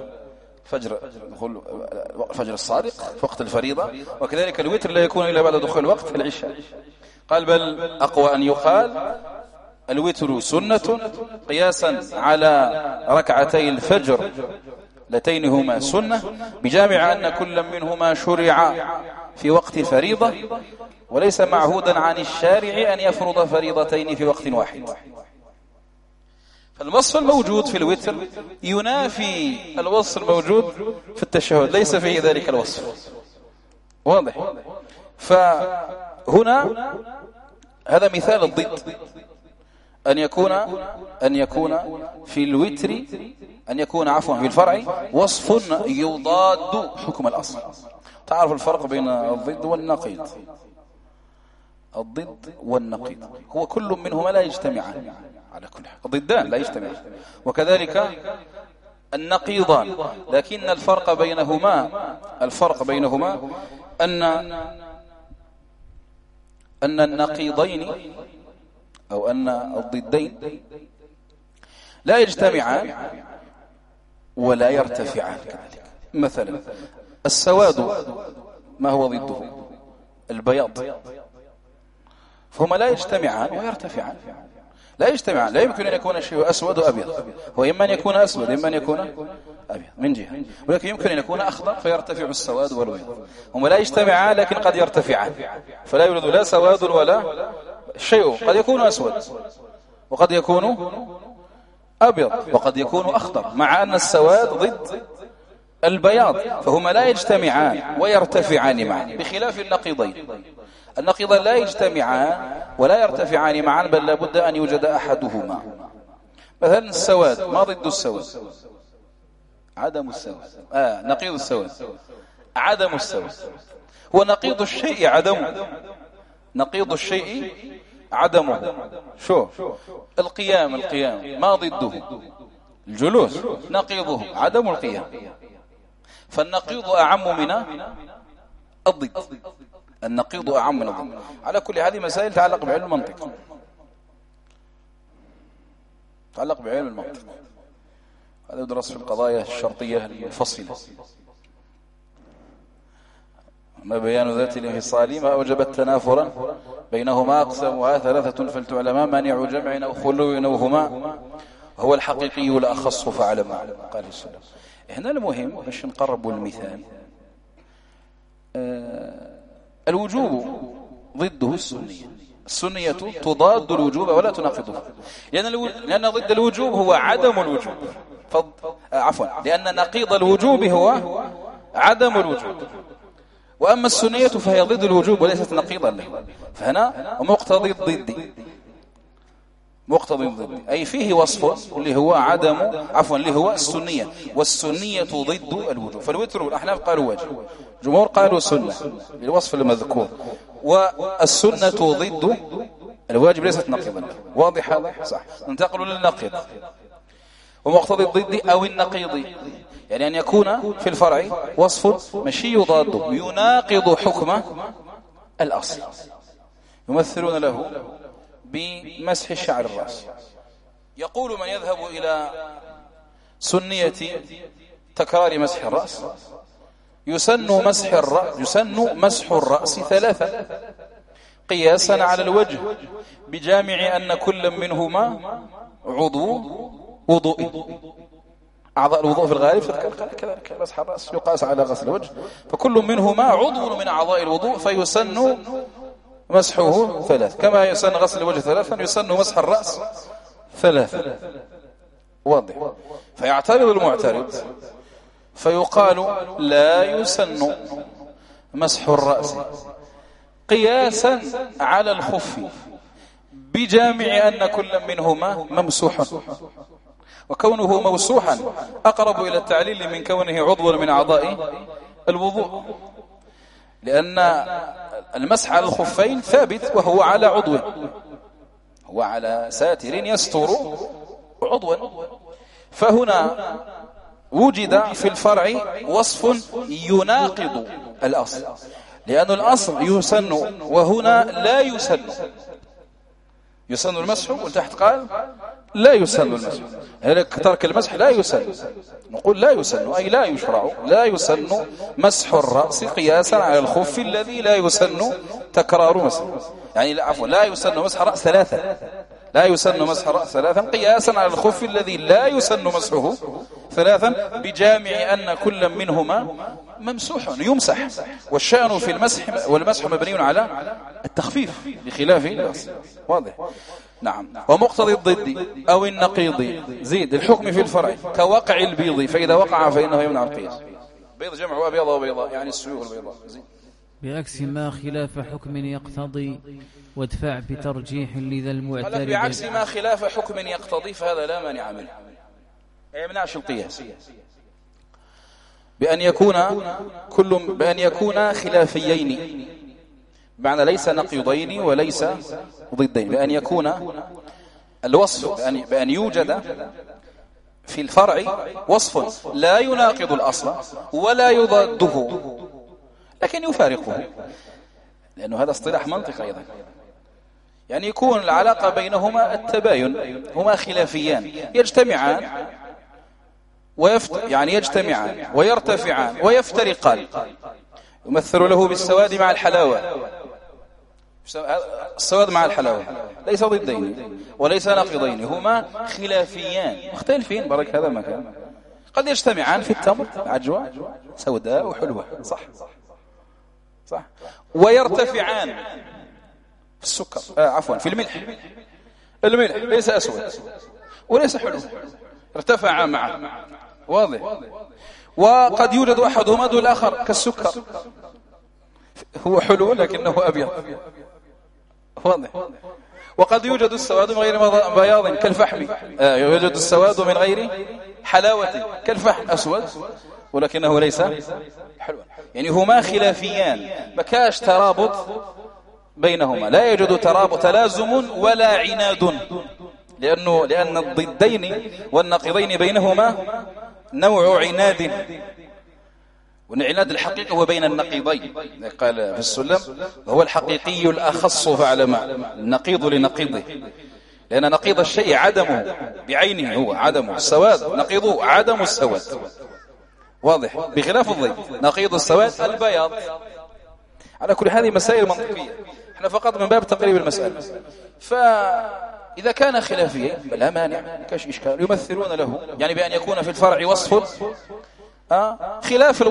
الفجر الصادق في وقت الفريضة، وكذلك الوتر لا يكون إلا بعد دخول وقت العشاء. قال بل أقوى أن يقال الوتر سنة قياسا على ركعتي الفجر اللتين هما سنة بجامع أن كل منهما شرع في وقت فريضة، وليس معهودا عن الشارع أن يفرض فريضتين في وقت واحد. فالوصف الموجود في الوتر ينافي الوصف الموجود في التشهد، ليس فيه ذلك الوصف. واضح؟ فهنا هذا مثال الضد، أن يكون في الوتر في الفرع وصف يضاد حكم الأصل. تعرف الفرق بين الضد والنقيض؟ الضد والنقيض هو كل منهما لا يجتمعان على كل حال، الضدان لا يجتمعان. وكذلك النقيضان، لكن الفرق بينهما أن النقيضين أو أن الضدين لا يجتمعان ولا يرتفعان. مثلا السواد ما هو ضده؟ البياض، فهما لا يجتمعان ويرتفعان، لا يجتمعان. لا يمكن أن يكون الشيء أسود وأبيض، هو إما أن يكون أسود إما أن يكون أبيض من جهة، ولكن يمكن أن يكون أخضر فيرتفع السواد والبيض. هما لا يجتمعان لكن قد يرتفعان، فلا يوجد لا سواد ولا شيء. قد يكون أسود وقد يكون أبيض وقد يكون أخضر، مع أن السواد ضد البياض، فهما لا يجتمعان ويرتفعان معا، بخلاف النقيضين. النقيضان لا يجتمعان ولا يرتفعان معا، بل لابد أن يوجد أحدهما. مثلا السواد، ما ضد السواد؟ عدم السواد. نقيض السواد عدم السواد. هو نقيض الشيء عدمه، نقيض الشيء عدمه. شو القيام ما ضده؟ الجلوس، نقيضه عدم القيام. فالنقيض أعم من الضد، النقيض أعم من الضد. على كل هذه مسائل تعلق بعلم المنطق، هذا يدرس في القضايا الشرطية المفصلة. ما بيان ذات الانفصال ما أوجبت تنافرا بينهما أقسامها ثلاثة فلتعلما مانع جمع أو خلو نوهما هو الحقيقي الأخص فعلم قال السلام. هنا المهم باش نقربوا المثال، الوجوب ضده السنية تضاد الوجوب ولا تناقضه، لأن ضد الوجوب هو عدم الوجوب، لأن نقيض الوجوب هو عدم الوجوب، وأما السنية فهي ضد الوجوب وليست نقيضا له. فهنا مقتضي الضد، أي فيه وصف اللي هو اللي هو السنية، والسنية ضد الوجوب. فالوتر والأحناف قالوا واجب، جمهور قالوا سنة للوصف المذكور، والسنة ضد الواجب ليست نقيضا. واضح هذا؟ صح. ننتقل للنقيض. ومقتضي الضد أو النقيض يعني أن يكون في الفرع وصف مشي يضاده يناقض حكم الأصل. يمثلون له بمسح الشعر الرأس. يقول من يذهب إلى سنية تكرار مسح الرأس يسن مسح الرأس ثلاثة قياسا على الوجه بجامع أن كل منهما عضو وضوء. أعضاء الوضوء في الغالب كذلك مسح الرأس يقاس على غسل الوجه، فكل منهما عضو من أعضاء الوضوء فيسن مسحه ثلاث، كما يسن غسل الوجه ثلاثا يسن مسح الرأس ثلاثا. واضح. فيعترض المعترض فيقال لا يسن مسح الرأس قياسا على الخف بجامع أن كل منهما ممسوح، وكونه موسوحا أقرب إلى التعليل من كونه عضوا من أعضاء الوضوء، لأن المسح على الخفين ثابت وهو على عضو، هو على ساتر يستر عضوا. فهنا وجد في الفرع وصف يناقض الأصل، لأن الأصل يسن وهنا لا يسن. يسن المسح وتحت قال لا يسن المسح، هلك ترك المسح لا يسن. نقول لا يسن أي لا يشرع، لا يسن مسح الرأس قياسا على الخف الذي لا يسن تكرار مسح، يعني لا يسن مسح الرأس ثلاثة، لا يسن مسح الرأس ثلاثا قياسا على الخف الذي لا يسن مسحه ثلاثا بجامع أن كل منهما ممسوح يمسح. والشأن في المسح والمسح مبني على التخفيف بخلاف الأصل. واضح. نعم. ومقتضي الضد أو النقيض زيد الحكم في الفرع كوقع البيض، فإذا وقع فإنه يمنع القياس. بيض جمع أبيض وبيضاء يعني السيوف البيضاء. زيد. بعكس ما خلاف حكم يقتضي وادفع بترجيح لذا المعترض. بعكس ما خلاف حكم يقتضي فهذا لا مانع منه، أي يمنعش القياس بأن يكون خلافيين، بمعنى ليس نقيضين وليس ضدين، بأن يكون الوصف بأن يوجد في الفرع وصف لا يناقض الأصل ولا يضاده، لكن يفارقه، لأنه هذا اصطلاح منطق أيضا. يعني يكون العلاقة بينهما التباين، هما خلافيان يجتمعان يجتمعان ويرتفعان ويفترقان. يمثل له بالسواد مع الحلاوة. السواد مع الحلاوة ليس ضدين وليس ناقضين، هما خلافيان مختلفين. بارك هذا مكان قد يجتمعان في التمر، عجوة سوداء وحلوة، صح، ويرتفعان في السكر، عفوا في الملح ليس أسود وليس حلو، ارتفع معه، واضح. وقد يوجد أحدهما دون الآخر كالسكر، هو حلو لكنه أبيض، واضح. وقد يوجد السواد من غير بياض كالفحم، يوجد السواد من غير حلاوة كالفحم، أسود ولكنه ليس حلوا. يعني هما خلافيان، ما كاش ترابط بينهما، لا يوجد تلازم ولا عناد، لأن الضدين والنقيضين بينهما نوع عناد، والعناد الحقيقي هو بين النقيضين. قال في السلم هو الحقيقي الأخص فاعلم النقيض لنقيضه، لأن نقيض الشيء عدمه بعينه، هو عدمه. السواد نقيضه عدم السواد، واضح، بخلاف الضيء نقيض السواد البياض. على كل هذه مسائل منطقية، احنا فقط من باب تقريب المسألة. فإذا كان خلافيا لا مانع، كاش إشكال، يمثلون له يعني بأن يكون في الفرع وصف خلاف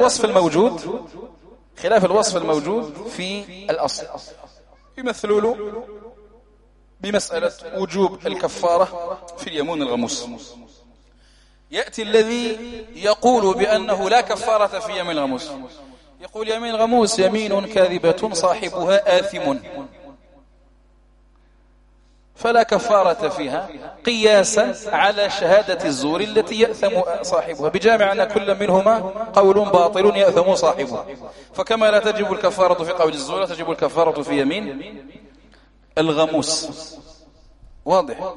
الوصف الموجود في الأصل، يمثلوا له بمسألة وجوب الكفارة في اليمين الغموس. يأتي الذي يقول بأنه لا كفارة في يمين الغموس، يقول يمين الغموس يمين كاذبة صاحبها آثم فلا كفارة فيها، قياسا على شهادة الزور التي يأثم صاحبها، بجامع أن كل منهما قول باطل يأثم صاحبه. فكما لا تجب الكفارة في قول الزور لا تجب الكفارة في يمين الغموس، واضح.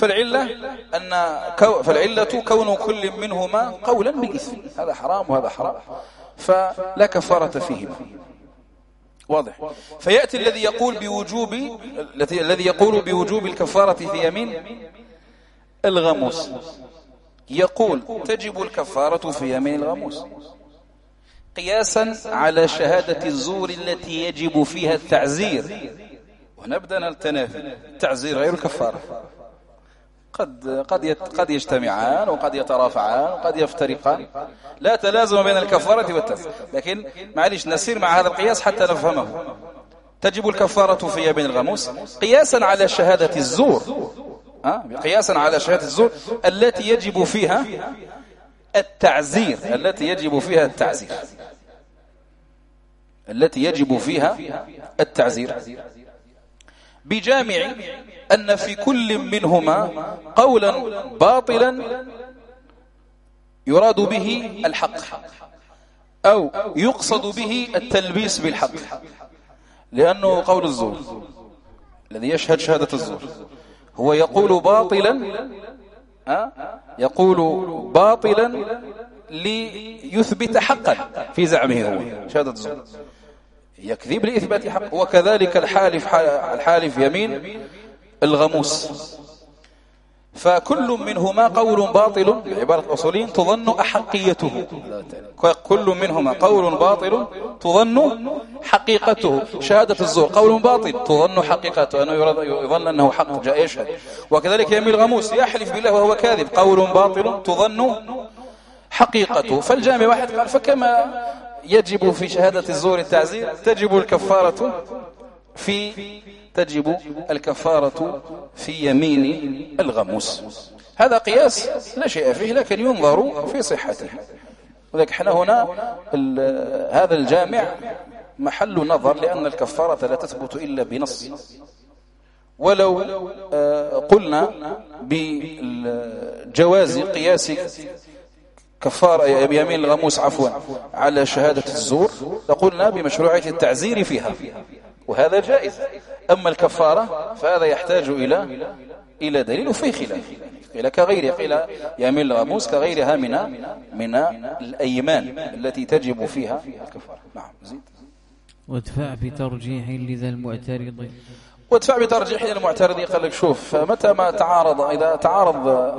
فالعلة كون كل منهما قولا بالإثم، هذا حرام وهذا حرام، فلا كفارة فيهما، واضح. فيأتي الذي يقول بوجوب الكفارة في يمين الغموس، يقول تجب الكفارة في يمين الغموس قياسا على شهادة الزور التي يجب فيها التعزير. ونبدأ التنافي، التعزير غير الكفارة، قد يجتمعان وقد يترافعان وقد يفترقان، لا تلازم بين الكفارة والتعزير. لكن معليش نسير مع هذا القياس حتى نفهمه. تجب الكفارة في يمين الغموس قياسا على شهادة الزور، قياسا على شهادة الزور التي يجب فيها التعزير، بجامع أن في كل منهما قولا باطلا يراد به الحق أو يقصد به التلبيس بالحق. لأنه قول الزور الذي يشهد شهادة الزور هو يقول باطلا ليثبت حقا في زعمه، هو شهادة الزور يكذب لإثبات حق. وكذلك الحالف يمين الغموس، فكل منهما قول باطل بعبارة الأصولين تظن أحقيته، كل منهما قول باطل تظن حقيقته. شهادة الزور قول باطل تظن حقيقته، أنه يظن أنه حق جاء يشهد. وكذلك يمين الغموس يحلف بالله وهو كاذب قول باطل تظن حقيقته. فالجامع واحد قال فكما يجب في شهادة الزور التعزير تجب الكفارة في يمين الغموس. هذا قياس لا شيء فيه، لكن ينظر في صحته. ولذلك احنا هنا هذا الجامع محل نظر، لأن الكفارة لا تثبت إلا بنص. ولو قلنا بجواز قياس كفارة يمين الغموس على شهادة الزور لقلنا بمشروعية التعزير فيها، وهذا جائز. أما الكفارة فهذا يحتاج إلى دليل، وفيه خلاف. قيل كغيرها، قيل يمين الغموس كغيرها من الأيمان التي تجب فيها الكفارة. نعم زيد. وادفع بترجيح لذا المعترض. وادفع بترجيح لذا المعترض، قال لك شوف، متى ما تعارض، إذا تعارض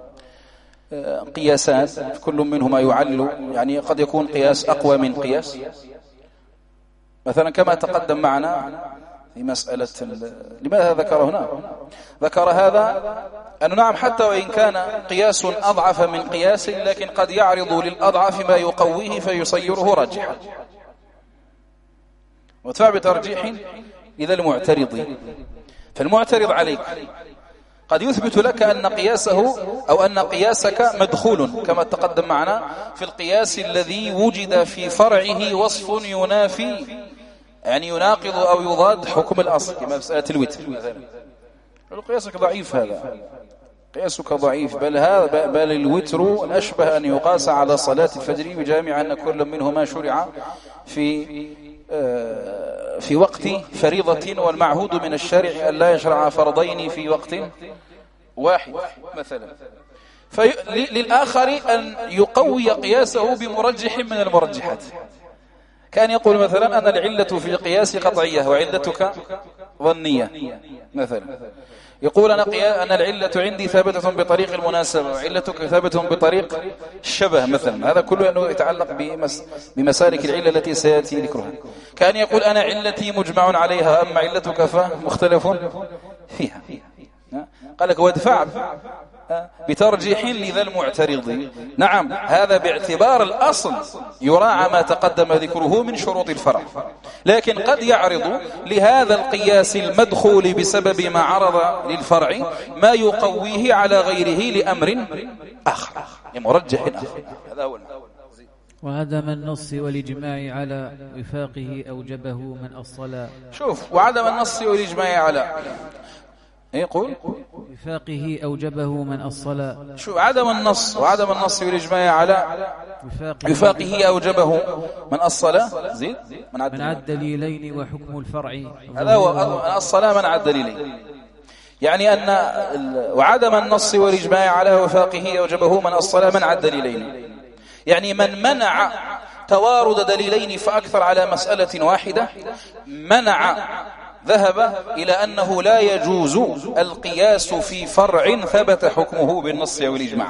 قياسات كل منهما يعلل، يعني قد يكون قياس أقوى من قياس، مثلا كما تقدم معنا في مسألة لماذا ذكر هنا؟ ذكر هذا أنه نعم حتى وإن كان قياس أضعف من قياس، لكن قد يعرض للأضعف ما يقويه فيصيره راجحا. وادفع بترجيح إذا المعترض، فالمعترض عليك قد يثبت لك أن قياسه أو أن قياسك مدخول، كما تقدم معنا في القياس الذي وجد في فرعه وصف ينافي، يعني يناقض أو يضاد حكم الأصل، كما مسألة الوتر مثلا. قياسك ضعيف، هذا قياسك ضعيف، بل الوتر أشبه أن يقاس على صلاة الفجر، بجامع أن كل منهما شرع في وقت فريضة، والمعهود من الشارع أن لا يشرع فرضين في وقت واحد مثلا. للآخر أن يقوي قياسه بمرجح من المرجحات، كان يقول مثلا أن العلة في القياس قطعية وعلتك ظنية مثلا، يقول أنا العلة عندي ثابتة بطريق المناسبة وعلتك ثابتة بطريق الشبه مثلا. هذا كله أنه يتعلق بمسالك العلة التي سيأتي ذكرها. كان يقول أنا علتي مجمع عليها، أما علتك فمختلف فيها. قال لك وادفع بترجيح لذا المعترض. نعم، هذا باعتبار الأصل يراعى ما تقدم ذكره من شروط الفرع، لكن قد يعرض لهذا القياس المدخول بسبب ما عرض للفرع ما يقويه على غيره لأمر آخر، لمرجح آخر. هذا هو. وعدم النص والإجماع على وفاقه أوجبه من الصلاة. شوف، وعدم النص والإجماع على يقول وفاقه أوجبه من الصلاة. شو عدم النص وعدم النص والإجماع على وفاقه أوجبه من الصلاة. زيد من عد دليلين وحكم الفرع. هذا هو الصلاة من عد دليلين، يعني أن وعدم النص والإجماع على وفاقه أوجبه من الصلاة من عد دليلين، يعني من منع توارد دليلين فأكثر على مسألة واحدة، ذهب إلى أنه لا يجوز القياس في فرع ثبت حكمه بالنص أو الإجماع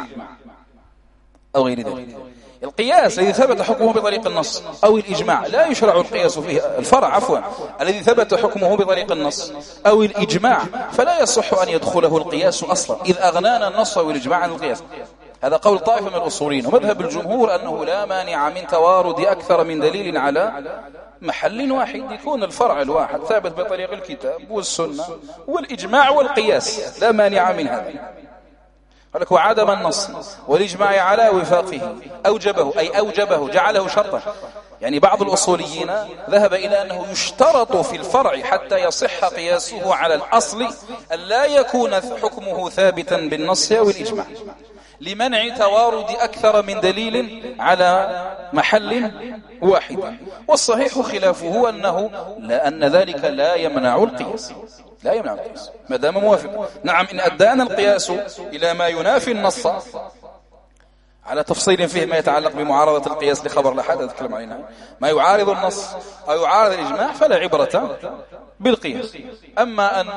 أو غير ذلك. القياس الذي ثبت حكمه بطريق النص أو الإجماع لا يشرع القياس فيه. الفرع الذي ثبت حكمه بطريق النص أو الإجماع فلا يصح أن يدخله القياس أصلا، إذ أغنانا النص والإجماع عن القياس. هذا قول طائفة من الأصوليين، ومذهب الجمهور أنه لا مانع من توارد أكثر من دليل على محل واحد، يكون الفرع الواحد ثابت بطريق الكتاب والسنة والإجماع والقياس، لا مانع من هذا. قالك وعدم النص والإجماع على وفاقه أوجبه، أي أوجبه جعله شرطا. يعني بعض الأصوليين ذهب إلى أنه يشترط في الفرع حتى يصح قياسه على الأصل أن لا يكون حكمه ثابتا بالنص والإجماع، لمنع توارد أكثر من دليل على محل واحد. والصحيح خلافه أن ذلك لا يمنع القياس، لا يمنع القياس ما دام موافق. نعم، إن أدانا القياس إلى ما ينافي النص على تفصيل فيه ما يتعلق بمعارضة القياس لخبر الأحاد أتكلم علينا، ما يعارض النص أو يعارض الإجماع فلا عبرة بالقياس. أما أن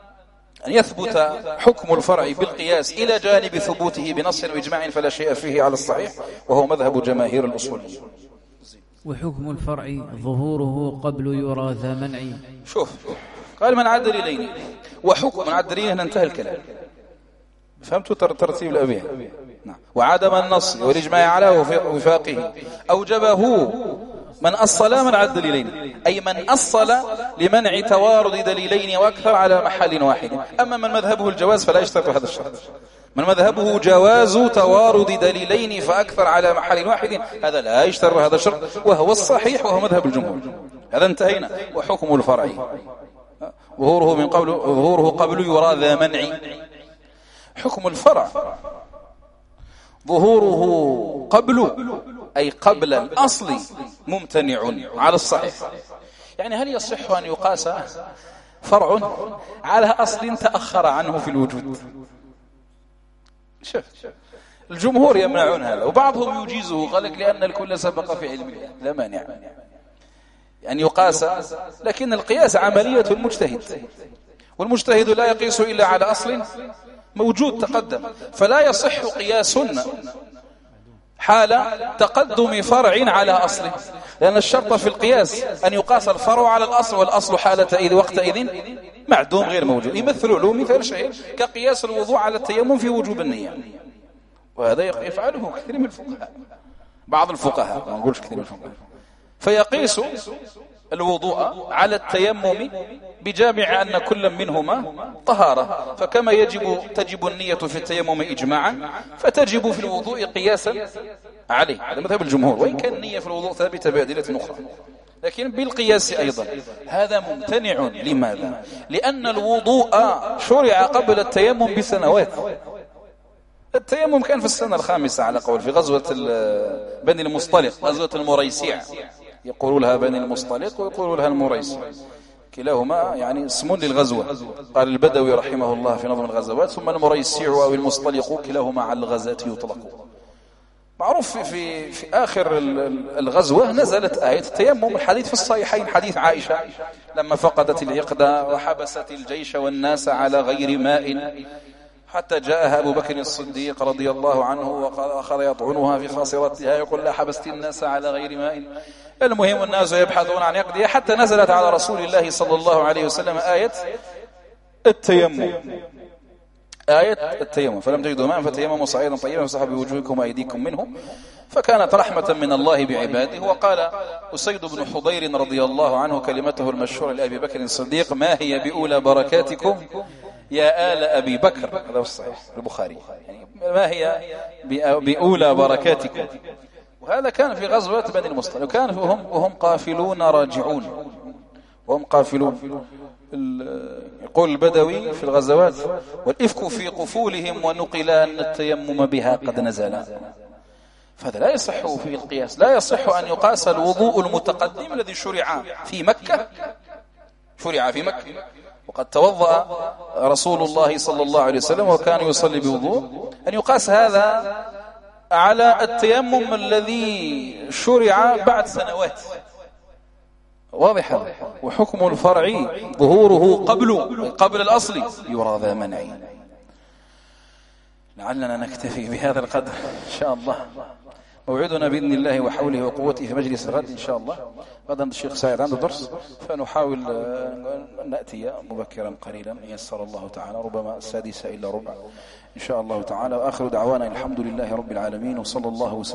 يثبت حكم الفرع بالقياس إلى جانب ثبوته بنص وإجماع فلا شيء فيه على الصحيح، وهو مذهب جماهير الأصوليين. وحكم الفرع ظهوره قبل يرى ذا منع. شوف، قال من عد دليلين، وحكم من عد دليلين انتهى الكلام. فهمتوا ترتيب الأبيات؟ نعم. وعدم النص والإجماع على وفاقه أوجبه من أصل من عد دليلين، أي من أصل لمنع توارد دليلين وأكثر على محل واحد. أما من مذهبه الجواز فلا يشترط هذا الشرط. من مذهبه جواز توارد دليلين فأكثر على محل واحد هذا لا يشترط هذا الشرط، وهو الصحيح وهو مذهب الجمهور. هذا انتهينا. وحكم الفرع ظهوره قبل يرى ذا منع. حكم الفرع ظهوره قبل، أي قبل الأصل، ممتنع على الصحيح. يعني هل يصح أن يقاس فرع على أصل تأخر عنه في الوجود؟ شوف الجمهور يمنعون هذا، وبعضهم يجيزه، قال لك لأن الكل سبق في علم الله، لا مانع يعني يقاس، لكن القياس عملية المجتهد، والمجتهد لا يقيس إلا على أصل موجود تقدم، فلا يصح قياس حال تقدم فرع على أصل، لأن الشرط في القياس أن يقاس الفرع على الأصل، والأصل حالة وقتئذ معدوم غير موجود. يمثلوا له مثال شيء كقياس الوضوء على التيمم في وجوب النية، وهذا يفعله كثير من الفقهاء، بعض الفقهاء ما نقولش كثير من الفقهاء، فيقيس الوضوء على التيمم بجامع أن كل منهما طهارة، فكما تجب النية في التيمم إجماعا فتجب في الوضوء قياسا عليه، هذا مذهب الجمهور، وإن كان النية في الوضوء ثابتة بأدلة أخرى، لكن بالقياس أيضا هذا ممتنع. لماذا؟ لأن الوضوء شرع قبل التيمم بسنوات. التيمم كان في السنة الخامسة على قول، في غزوة بني المصطلق، غزوة المريسيع، يقولوا لها بني المصطلق ويقولوا لها المريسيع، كلاهما يعني اسم للغزوة. قال البدوي رحمه الله في نظم الغزوات: ثم المريسيع أو المصطلق كلاهما على الغزاة يطلق. معروف في آخر الغزوة نزلت آية التيمم، الحديث في الصحيحين، حديث عائشة لما فقدت العقدة وحبست الجيش والناس على غير ماء حتى جاءها أبو بكر الصديق رضي الله عنه وأخذ يطعنها في خاصرتها يقول: لا حبست الناس على غير ماء. المهم الناس يبحثون عن عقدها حتى نزلت على رسول الله صلى الله عليه وسلم آية التيمم، آية التيمم: فلم تجدوا ماء فتيمموا صعيدا طيبا فامسحوا بوجوهكم وأيديكم منه. فكانت رحمة من الله بعباده. وقال أسيد بن حضير رضي الله عنه كلمته المشهورة لأبي بكر الصديق: ما هي بأولى بركاتكم يا آل أبي بكر؟ هذا الصحيح البخاري، يعني ما هي بأولى بركاتكم. وهذا كان في غزوة بني المصطلق، وكان وهم قافلون راجعون، وهم قافلون. يقول البدوي في الغزوات: والإفك في قفولهم ونقل أن التيمم بها قد نزل. فهذا لا يصح في القياس، لا يصح أن يقاس الوضوء المتقدم الذي شرع في مكة، وقد توضأ رسول الله صلى الله عليه وسلم وكان يصلي بوضوء، أن يقاس هذا على التيمم الذي شرع بعد سنوات. واضح هذا. وحكم الفرع ظهوره قبل الأصل يرى ذا منع. لعلنا نكتفي بهذا القدر إن شاء الله. موعدنا بإذن الله وحوله وقوته في مجلس الغد إن شاء الله. غدا الشيخ سعيد عنده درس، فنحاول أن نأتي مبكرا قليلا إن يسر الله تعالى، ربما 6:45 إن شاء الله تعالى. وآخر دعوانا الحمد لله رب العالمين، وصلى الله وسلم